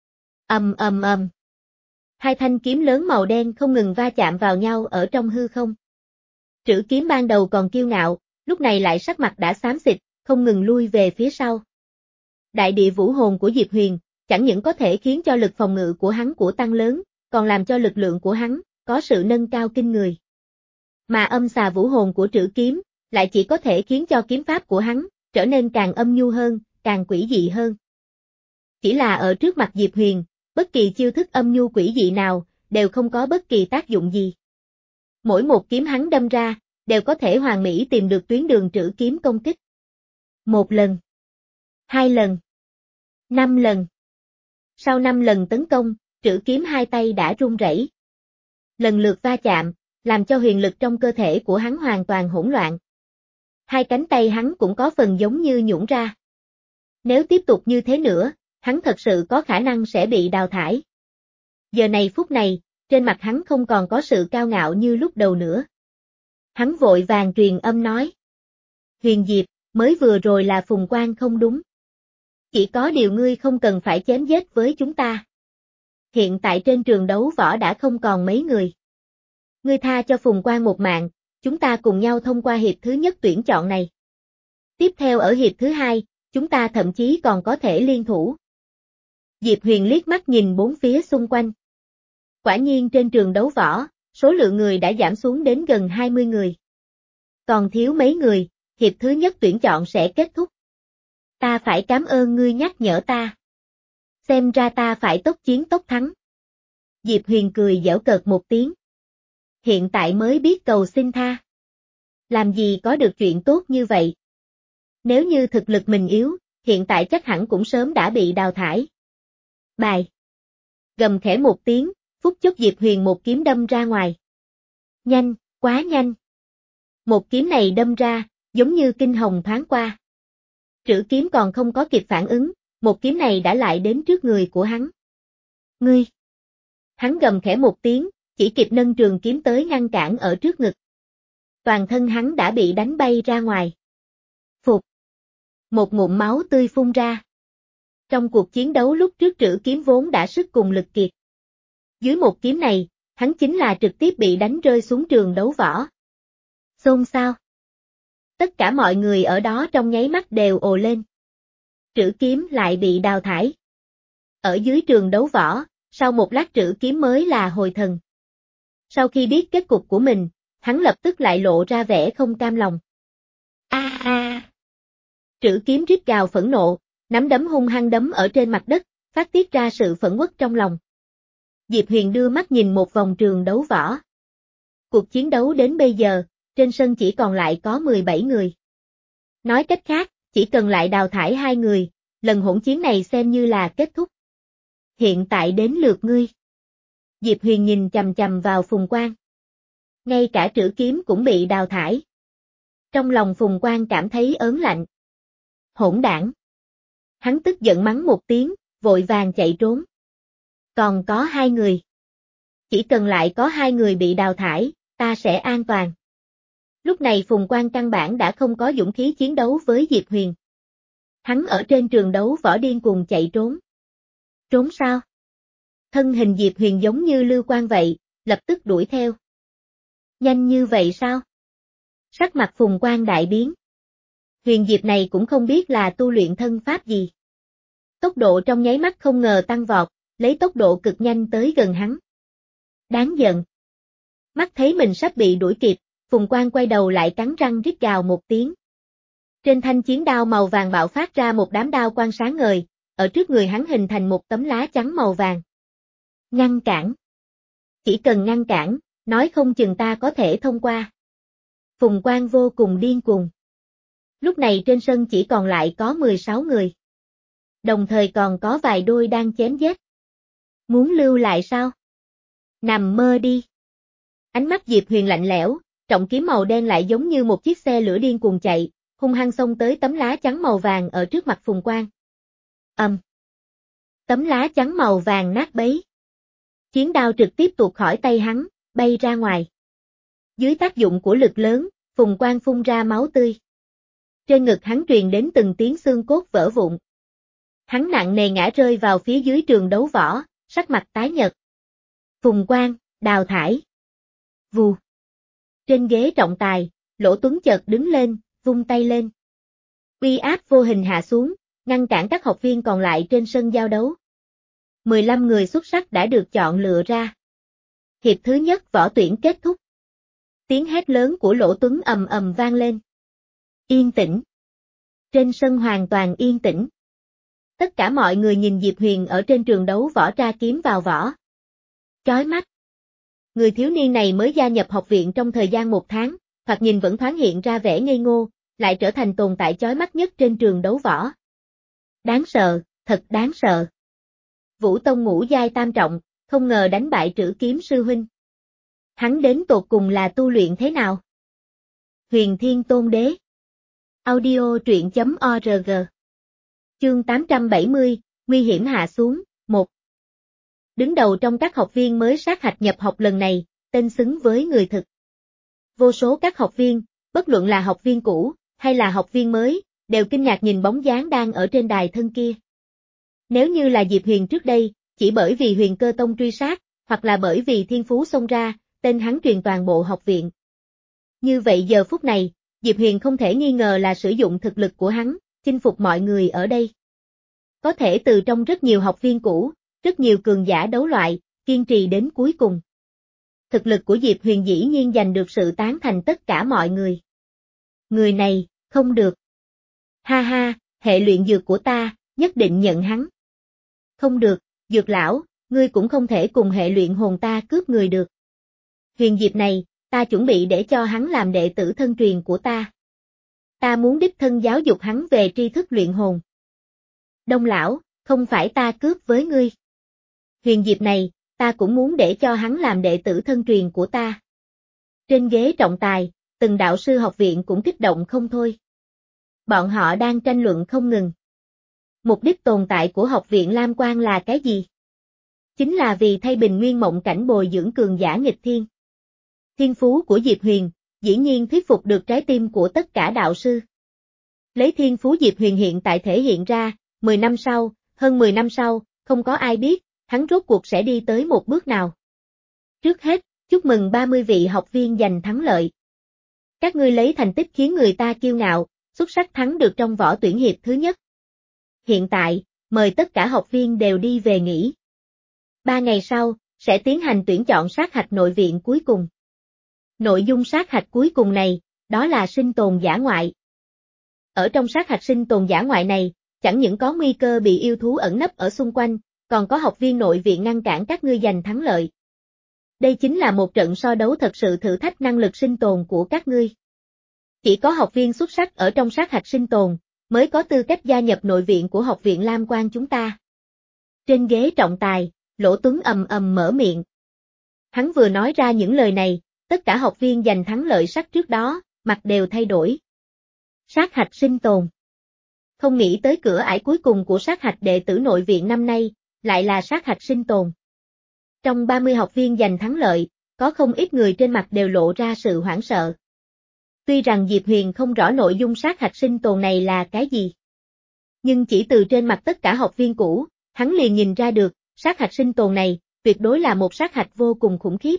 Speaker 1: Ầm ầm ầm. Hai thanh kiếm lớn màu đen không ngừng va chạm vào nhau ở trong hư không. Trữ kiếm ban đầu còn kiêu ngạo, lúc này lại sắc mặt đã xám xịt, không ngừng lui về phía sau. Đại địa vũ hồn của Diệp Huyền, chẳng những có thể khiến cho lực phòng ngự của hắn của tăng lớn, còn làm cho lực lượng của hắn có sự nâng cao kinh người. Mà âm xà vũ hồn của trữ kiếm, lại chỉ có thể khiến cho kiếm pháp của hắn trở nên càng âm nhu hơn, càng quỷ dị hơn. Chỉ là ở trước mặt Diệp Huyền, bất kỳ chiêu thức âm nhu quỷ dị nào, đều không có bất kỳ tác dụng gì. Mỗi một kiếm hắn đâm ra, đều có thể hoàn mỹ tìm được tuyến đường trữ kiếm công kích. Một lần, hai lần, năm lần. Sau năm lần tấn công, trữ kiếm hai tay đã run rẩy. Lần lượt va chạm, làm cho huyền lực trong cơ thể của hắn hoàn toàn hỗn loạn. Hai cánh tay hắn cũng có phần giống như nhũn ra. Nếu tiếp tục như thế nữa, hắn thật sự có khả năng sẽ bị đào thải. Giờ này phút này, trên mặt hắn không còn có sự cao ngạo như lúc đầu nữa. Hắn vội vàng truyền âm nói. Huyền Diệp, mới vừa rồi là Phùng Quang không đúng. Chỉ có điều ngươi không cần phải chém giết với chúng ta. Hiện tại trên trường đấu võ đã không còn mấy người. Ngươi tha cho Phùng Quang một mạng, chúng ta cùng nhau thông qua hiệp thứ nhất tuyển chọn này. Tiếp theo ở hiệp thứ hai, chúng ta thậm chí còn có thể liên thủ. Diệp Huyền liếc mắt nhìn bốn phía xung quanh. Quả nhiên trên trường đấu võ, số lượng người đã giảm xuống đến gần hai mươi người. Còn thiếu mấy người, hiệp thứ nhất tuyển chọn sẽ kết thúc. Ta phải cảm ơn ngươi nhắc nhở ta. Xem ra ta phải tốc chiến tốc thắng. Diệp Huyền cười giễu cợt một tiếng. Hiện tại mới biết cầu xin tha. Làm gì có được chuyện tốt như vậy. Nếu như thực lực mình yếu, hiện tại chắc hẳn cũng sớm đã bị đào thải. Bài. Gầm khẽ một tiếng, phút chốc Diệp Huyền một kiếm đâm ra ngoài. Nhanh, quá nhanh. Một kiếm này đâm ra, giống như kinh hồng thoáng qua. Trữ kiếm còn không có kịp phản ứng, một kiếm này đã lại đến trước người của hắn. Ngươi! Hắn gầm khẽ một tiếng, chỉ kịp nâng trường kiếm tới ngăn cản ở trước ngực. Toàn thân hắn đã bị đánh bay ra ngoài. Phục! Một ngụm máu tươi phun ra. Trong cuộc chiến đấu lúc trước trữ kiếm vốn đã sức cùng lực kiệt. Dưới một kiếm này, hắn chính là trực tiếp bị đánh rơi xuống trường đấu võ. Xôn xao. Tất cả mọi người ở đó trong nháy mắt đều ồ lên. Trữ kiếm lại bị đào thải. Ở dưới trường đấu võ, sau một lát trữ kiếm mới là hồi thần. Sau khi biết kết cục của mình, hắn lập tức lại lộ ra vẻ không cam lòng. A a! Trữ kiếm rít gào phẫn nộ, nắm đấm hung hăng đấm ở trên mặt đất, phát tiết ra sự phẫn uất trong lòng. Diệp Huyền đưa mắt nhìn một vòng trường đấu võ. Cuộc chiến đấu đến bây giờ, trên sân chỉ còn lại có mười bảy người. Nói cách khác, chỉ cần lại đào thải hai người, lần hỗn chiến này xem như là kết thúc. Hiện tại đến lượt ngươi. Diệp Huyền nhìn chằm chằm vào Phùng Quang. Ngay cả trữ kiếm cũng bị đào thải. Trong lòng Phùng Quang cảm thấy ớn lạnh. Hỗn đảng. Hắn tức giận mắng một tiếng, vội vàng chạy trốn. Còn có hai người. Chỉ cần lại có hai người bị đào thải, ta sẽ an toàn. Lúc này Phùng Quang căn bản đã không có dũng khí chiến đấu với Diệp Huyền. Hắn ở trên trường đấu võ điên cuồng chạy trốn. Trốn sao? Thân hình Diệp Huyền giống như lưu quang vậy, lập tức đuổi theo. Nhanh như vậy sao? Sắc mặt Phùng Quang đại biến. Huyền Diệp này cũng không biết là tu luyện thân pháp gì. Tốc độ trong nháy mắt không ngờ tăng vọt, lấy tốc độ cực nhanh tới gần hắn. Đáng giận. Mắt thấy mình sắp bị đuổi kịp, Phùng Quang quay đầu lại cắn răng rít gào một tiếng. Trên thanh chiến đao màu vàng bạo phát ra một đám đao quang sáng ngời, ở trước người hắn hình thành một tấm lá chắn màu vàng. Ngăn cản. Chỉ cần ngăn cản, nói không chừng ta có thể thông qua. Phùng Quang vô cùng điên cuồng. Lúc này trên sân chỉ còn lại có mười sáu người. Đồng thời còn có vài đôi đang chém giết. Muốn lưu lại sao? Nằm mơ đi. Ánh mắt Diệp Huyền lạnh lẽo, trọng kiếm màu đen lại giống như một chiếc xe lửa điên cuồng chạy, hung hăng xông tới tấm lá chắn màu vàng ở trước mặt Phùng Quang. Ầm. Tấm lá chắn màu vàng nát bấy. Chiến đao trực tiếp tuột khỏi tay hắn, bay ra ngoài. Dưới tác dụng của lực lớn, Phùng Quang phun ra máu tươi. Trên ngực hắn truyền đến từng tiếng xương cốt vỡ vụn. Hắn nặng nề ngã rơi vào phía dưới trường đấu võ, sắc mặt tái nhợt. Phùng Quang, đào thải. Vù. Trên ghế trọng tài, Lỗ Tuấn chợt đứng lên, vung tay lên. Uy áp vô hình hạ xuống, ngăn cản các học viên còn lại trên sân giao đấu. mười lăm người xuất sắc đã được chọn lựa ra. Hiệp thứ nhất võ tuyển kết thúc. Tiếng hét lớn của Lỗ Tuấn ầm ầm vang lên. Yên tĩnh. Trên sân hoàn toàn yên tĩnh. Tất cả mọi người nhìn Diệp Huyền ở trên trường đấu võ ra kiếm vào võ. Chói mắt. Người thiếu niên này mới gia nhập học viện trong thời gian một tháng, thoạt nhìn vẫn thoáng hiện ra vẻ ngây ngô, lại trở thành tồn tại chói mắt nhất trên trường đấu võ. Đáng sợ, thật đáng sợ. Vũ Tông ngũ giai tam trọng, không ngờ đánh bại trữ kiếm sư huynh. Hắn đến tột cùng là tu luyện thế nào? Huyền Thiên Tôn Đế. Audio truyện chấm org. Chương tám trăm bảy mươi, nguy hiểm hạ xuống, một. Đứng đầu trong các học viên mới sát hạch nhập học lần này, tên xứng với người thực. Vô số các học viên, bất luận là học viên cũ, hay là học viên mới, đều kinh ngạc nhìn bóng dáng đang ở trên đài thân kia. Nếu như là Diệp Huyền trước đây, chỉ bởi vì Huyền Cơ Tông truy sát, hoặc là bởi vì thiên phú xông ra, tên hắn truyền toàn bộ học viện. Như vậy giờ phút này, Diệp Huyền không thể nghi ngờ là sử dụng thực lực của hắn, chinh phục mọi người ở đây. Có thể từ trong rất nhiều học viên cũ, rất nhiều cường giả đấu loại, kiên trì đến cuối cùng. Thực lực của Diệp Huyền dĩ nhiên giành được sự tán thành tất cả mọi người. Người này, không được. Ha ha, hệ luyện dược của ta, nhất định nhận hắn. Không được, Dược lão, ngươi cũng không thể cùng hệ luyện hồn ta cướp người được. Huyền Diệp này, ta chuẩn bị để cho hắn làm đệ tử thân truyền của ta. Ta muốn đích thân giáo dục hắn về tri thức luyện hồn. Đông lão, không phải ta cướp với ngươi. Huyền Diệp này, ta cũng muốn để cho hắn làm đệ tử thân truyền của ta. Trên ghế trọng tài, từng đạo sư học viện cũng kích động không thôi. Bọn họ đang tranh luận không ngừng. Mục đích tồn tại của học viện Lam Quang là cái gì? Chính là vì thay bình nguyên mộng cảnh bồi dưỡng cường giả nghịch thiên. Thiên phú của Diệp Huyền, dĩ nhiên thuyết phục được trái tim của tất cả đạo sư. Lấy thiên phú Diệp Huyền hiện tại thể hiện ra, mười năm sau, hơn mười năm sau, không có ai biết, hắn rốt cuộc sẽ đi tới một bước nào. Trước hết, chúc mừng ba mươi vị học viên giành thắng lợi. Các ngươi lấy thành tích khiến người ta kiêu ngạo, xuất sắc thắng được trong võ tuyển hiệp thứ nhất. Hiện tại, mời tất cả học viên đều đi về nghỉ. Ba ngày sau, sẽ tiến hành tuyển chọn sát hạch nội viện cuối cùng. Nội dung sát hạch cuối cùng này, đó là sinh tồn dã ngoại. Ở trong sát hạch sinh tồn dã ngoại này, chẳng những có nguy cơ bị yêu thú ẩn nấp ở xung quanh, còn có học viên nội viện ngăn cản các ngươi giành thắng lợi. Đây chính là một trận so đấu thật sự thử thách năng lực sinh tồn của các ngươi. Chỉ có học viên xuất sắc ở trong sát hạch sinh tồn, mới có tư cách gia nhập nội viện của học viện Lam Quang chúng ta. Trên ghế trọng tài, Lỗ Tuấn ầm ầm mở miệng. Hắn vừa nói ra những lời này, tất cả học viên giành thắng lợi sắc trước đó, mặt đều thay đổi. Sát hạch sinh tồn. Không nghĩ tới cửa ải cuối cùng của sát hạch đệ tử nội viện năm nay, lại là sát hạch sinh tồn. Trong ba mươi học viên giành thắng lợi, có không ít người trên mặt đều lộ ra sự hoảng sợ. Tuy rằng Diệp Huyền không rõ nội dung sát hạch sinh tồn này là cái gì. Nhưng chỉ từ trên mặt tất cả học viên cũ, hắn liền nhìn ra được, sát hạch sinh tồn này, tuyệt đối là một sát hạch vô cùng khủng khiếp.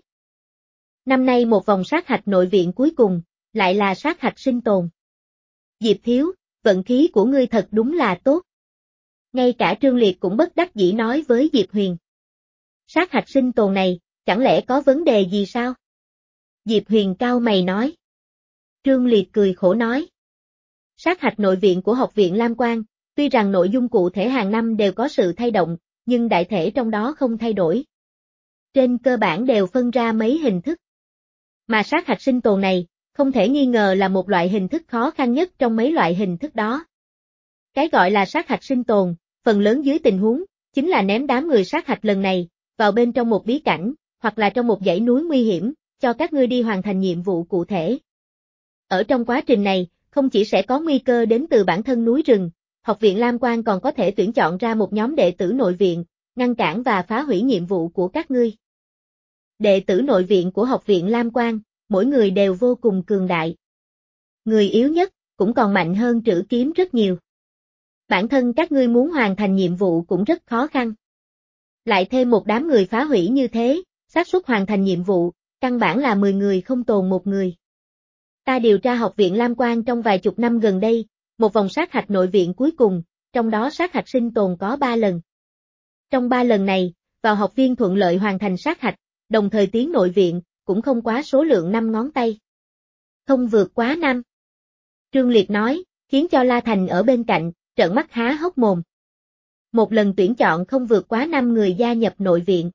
Speaker 1: Năm nay một vòng sát hạch nội viện cuối cùng, lại là sát hạch sinh tồn. Diệp Thiếu, vận khí của ngươi thật đúng là tốt. Ngay cả Trương Liệt cũng bất đắc dĩ nói với Diệp Huyền. Sát hạch sinh tồn này, chẳng lẽ có vấn đề gì sao? Diệp Huyền cau mày nói. Trương Liệt cười khổ nói. Sát hạch nội viện của học viện Lam Quang, tuy rằng nội dung cụ thể hàng năm đều có sự thay động, nhưng đại thể trong đó không thay đổi. Trên cơ bản đều phân ra mấy hình thức. Mà sát hạch sinh tồn này, không thể nghi ngờ là một loại hình thức khó khăn nhất trong mấy loại hình thức đó. Cái gọi là sát hạch sinh tồn, phần lớn dưới tình huống, chính là ném đám người sát hạch lần này, vào bên trong một bí cảnh, hoặc là trong một dãy núi nguy hiểm, cho các ngươi đi hoàn thành nhiệm vụ cụ thể. Ở trong quá trình này, không chỉ sẽ có nguy cơ đến từ bản thân núi rừng, học viện Lam Quang còn có thể tuyển chọn ra một nhóm đệ tử nội viện, ngăn cản và phá hủy nhiệm vụ của các ngươi. Đệ tử nội viện của học viện Lam Quang, mỗi người đều vô cùng cường đại. Người yếu nhất, cũng còn mạnh hơn Trử Kiếm rất nhiều. Bản thân các ngươi muốn hoàn thành nhiệm vụ cũng rất khó khăn. Lại thêm một đám người phá hủy như thế, xác suất hoàn thành nhiệm vụ, căn bản là mười người không tồn một người. Ta điều tra học viện Lam Quang trong vài chục năm gần đây, một vòng sát hạch nội viện cuối cùng, trong đó sát hạch sinh tồn có ba lần. Trong ba lần này, vào học viên thuận lợi hoàn thành sát hạch, đồng thời tiến nội viện, cũng không quá số lượng năm ngón tay. Không vượt quá năm. Trương Liệt nói, khiến cho La Thành ở bên cạnh, trợn mắt há hốc mồm. Một lần tuyển chọn không vượt quá năm người gia nhập nội viện.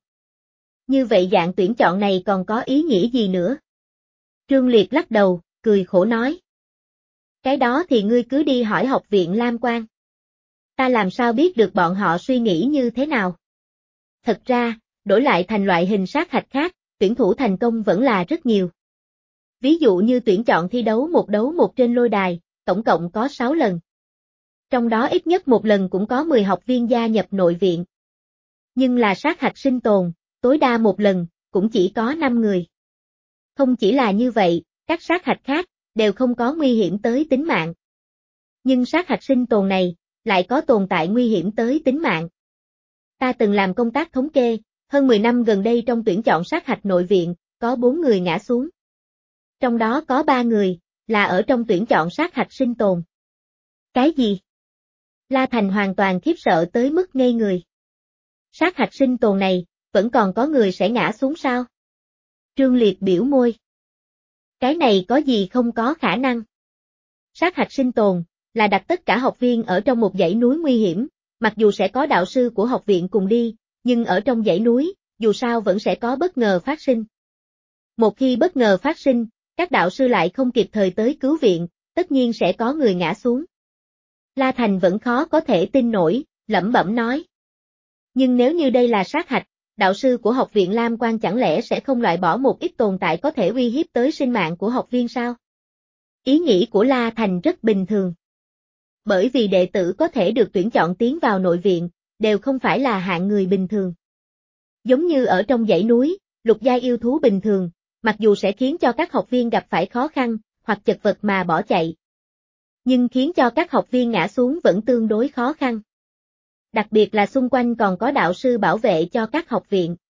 Speaker 1: Như vậy dạng tuyển chọn này còn có ý nghĩa gì nữa? Trương Liệt lắc đầu, cười khổ nói. Cái đó thì ngươi cứ đi hỏi học viện Lam Quang. Ta làm sao biết được bọn họ suy nghĩ như thế nào? Thật ra, đổi lại thành loại hình sát hạch khác, tuyển thủ thành công vẫn là rất nhiều. Ví dụ như tuyển chọn thi đấu một đấu một trên lôi đài, tổng cộng có sáu lần. Trong đó ít nhất một lần cũng có mười học viên gia nhập nội viện. Nhưng là sát hạch sinh tồn, tối đa một lần, cũng chỉ có năm người. Không chỉ là như vậy, các sát hạch khác, đều không có nguy hiểm tới tính mạng. Nhưng sát hạch sinh tồn này, lại có tồn tại nguy hiểm tới tính mạng. Ta từng làm công tác thống kê, hơn mười năm gần đây trong tuyển chọn sát hạch nội viện, có bốn người ngã xuống. Trong đó có ba người, là ở trong tuyển chọn sát hạch sinh tồn. Cái gì? La Thành hoàn toàn khiếp sợ tới mức ngây người. Sát hạch sinh tồn này, vẫn còn có người sẽ ngã xuống sao? Trương Liệt biểu môi. Cái này có gì không có khả năng. Sát hạch sinh tồn, là đặt tất cả học viên ở trong một dãy núi nguy hiểm, mặc dù sẽ có đạo sư của học viện cùng đi, nhưng ở trong dãy núi, dù sao vẫn sẽ có bất ngờ phát sinh. Một khi bất ngờ phát sinh, các đạo sư lại không kịp thời tới cứu viện, tất nhiên sẽ có người ngã xuống. La Thành vẫn khó có thể tin nổi, lẩm bẩm nói. Nhưng nếu như đây là sát hạch, đạo sư của học viện Lam Quan chẳng lẽ sẽ không loại bỏ một ít tồn tại có thể uy hiếp tới sinh mạng của học viên sao? Ý nghĩ của La Thành rất bình thường. Bởi vì đệ tử có thể được tuyển chọn tiến vào nội viện, đều không phải là hạng người bình thường. Giống như ở trong dãy núi, lục giai yêu thú bình thường, mặc dù sẽ khiến cho các học viên gặp phải khó khăn, hoặc chật vật mà bỏ chạy. Nhưng khiến cho các học viên ngã xuống vẫn tương đối khó khăn. Đặc biệt là xung quanh còn có đạo sư bảo vệ cho các học viện.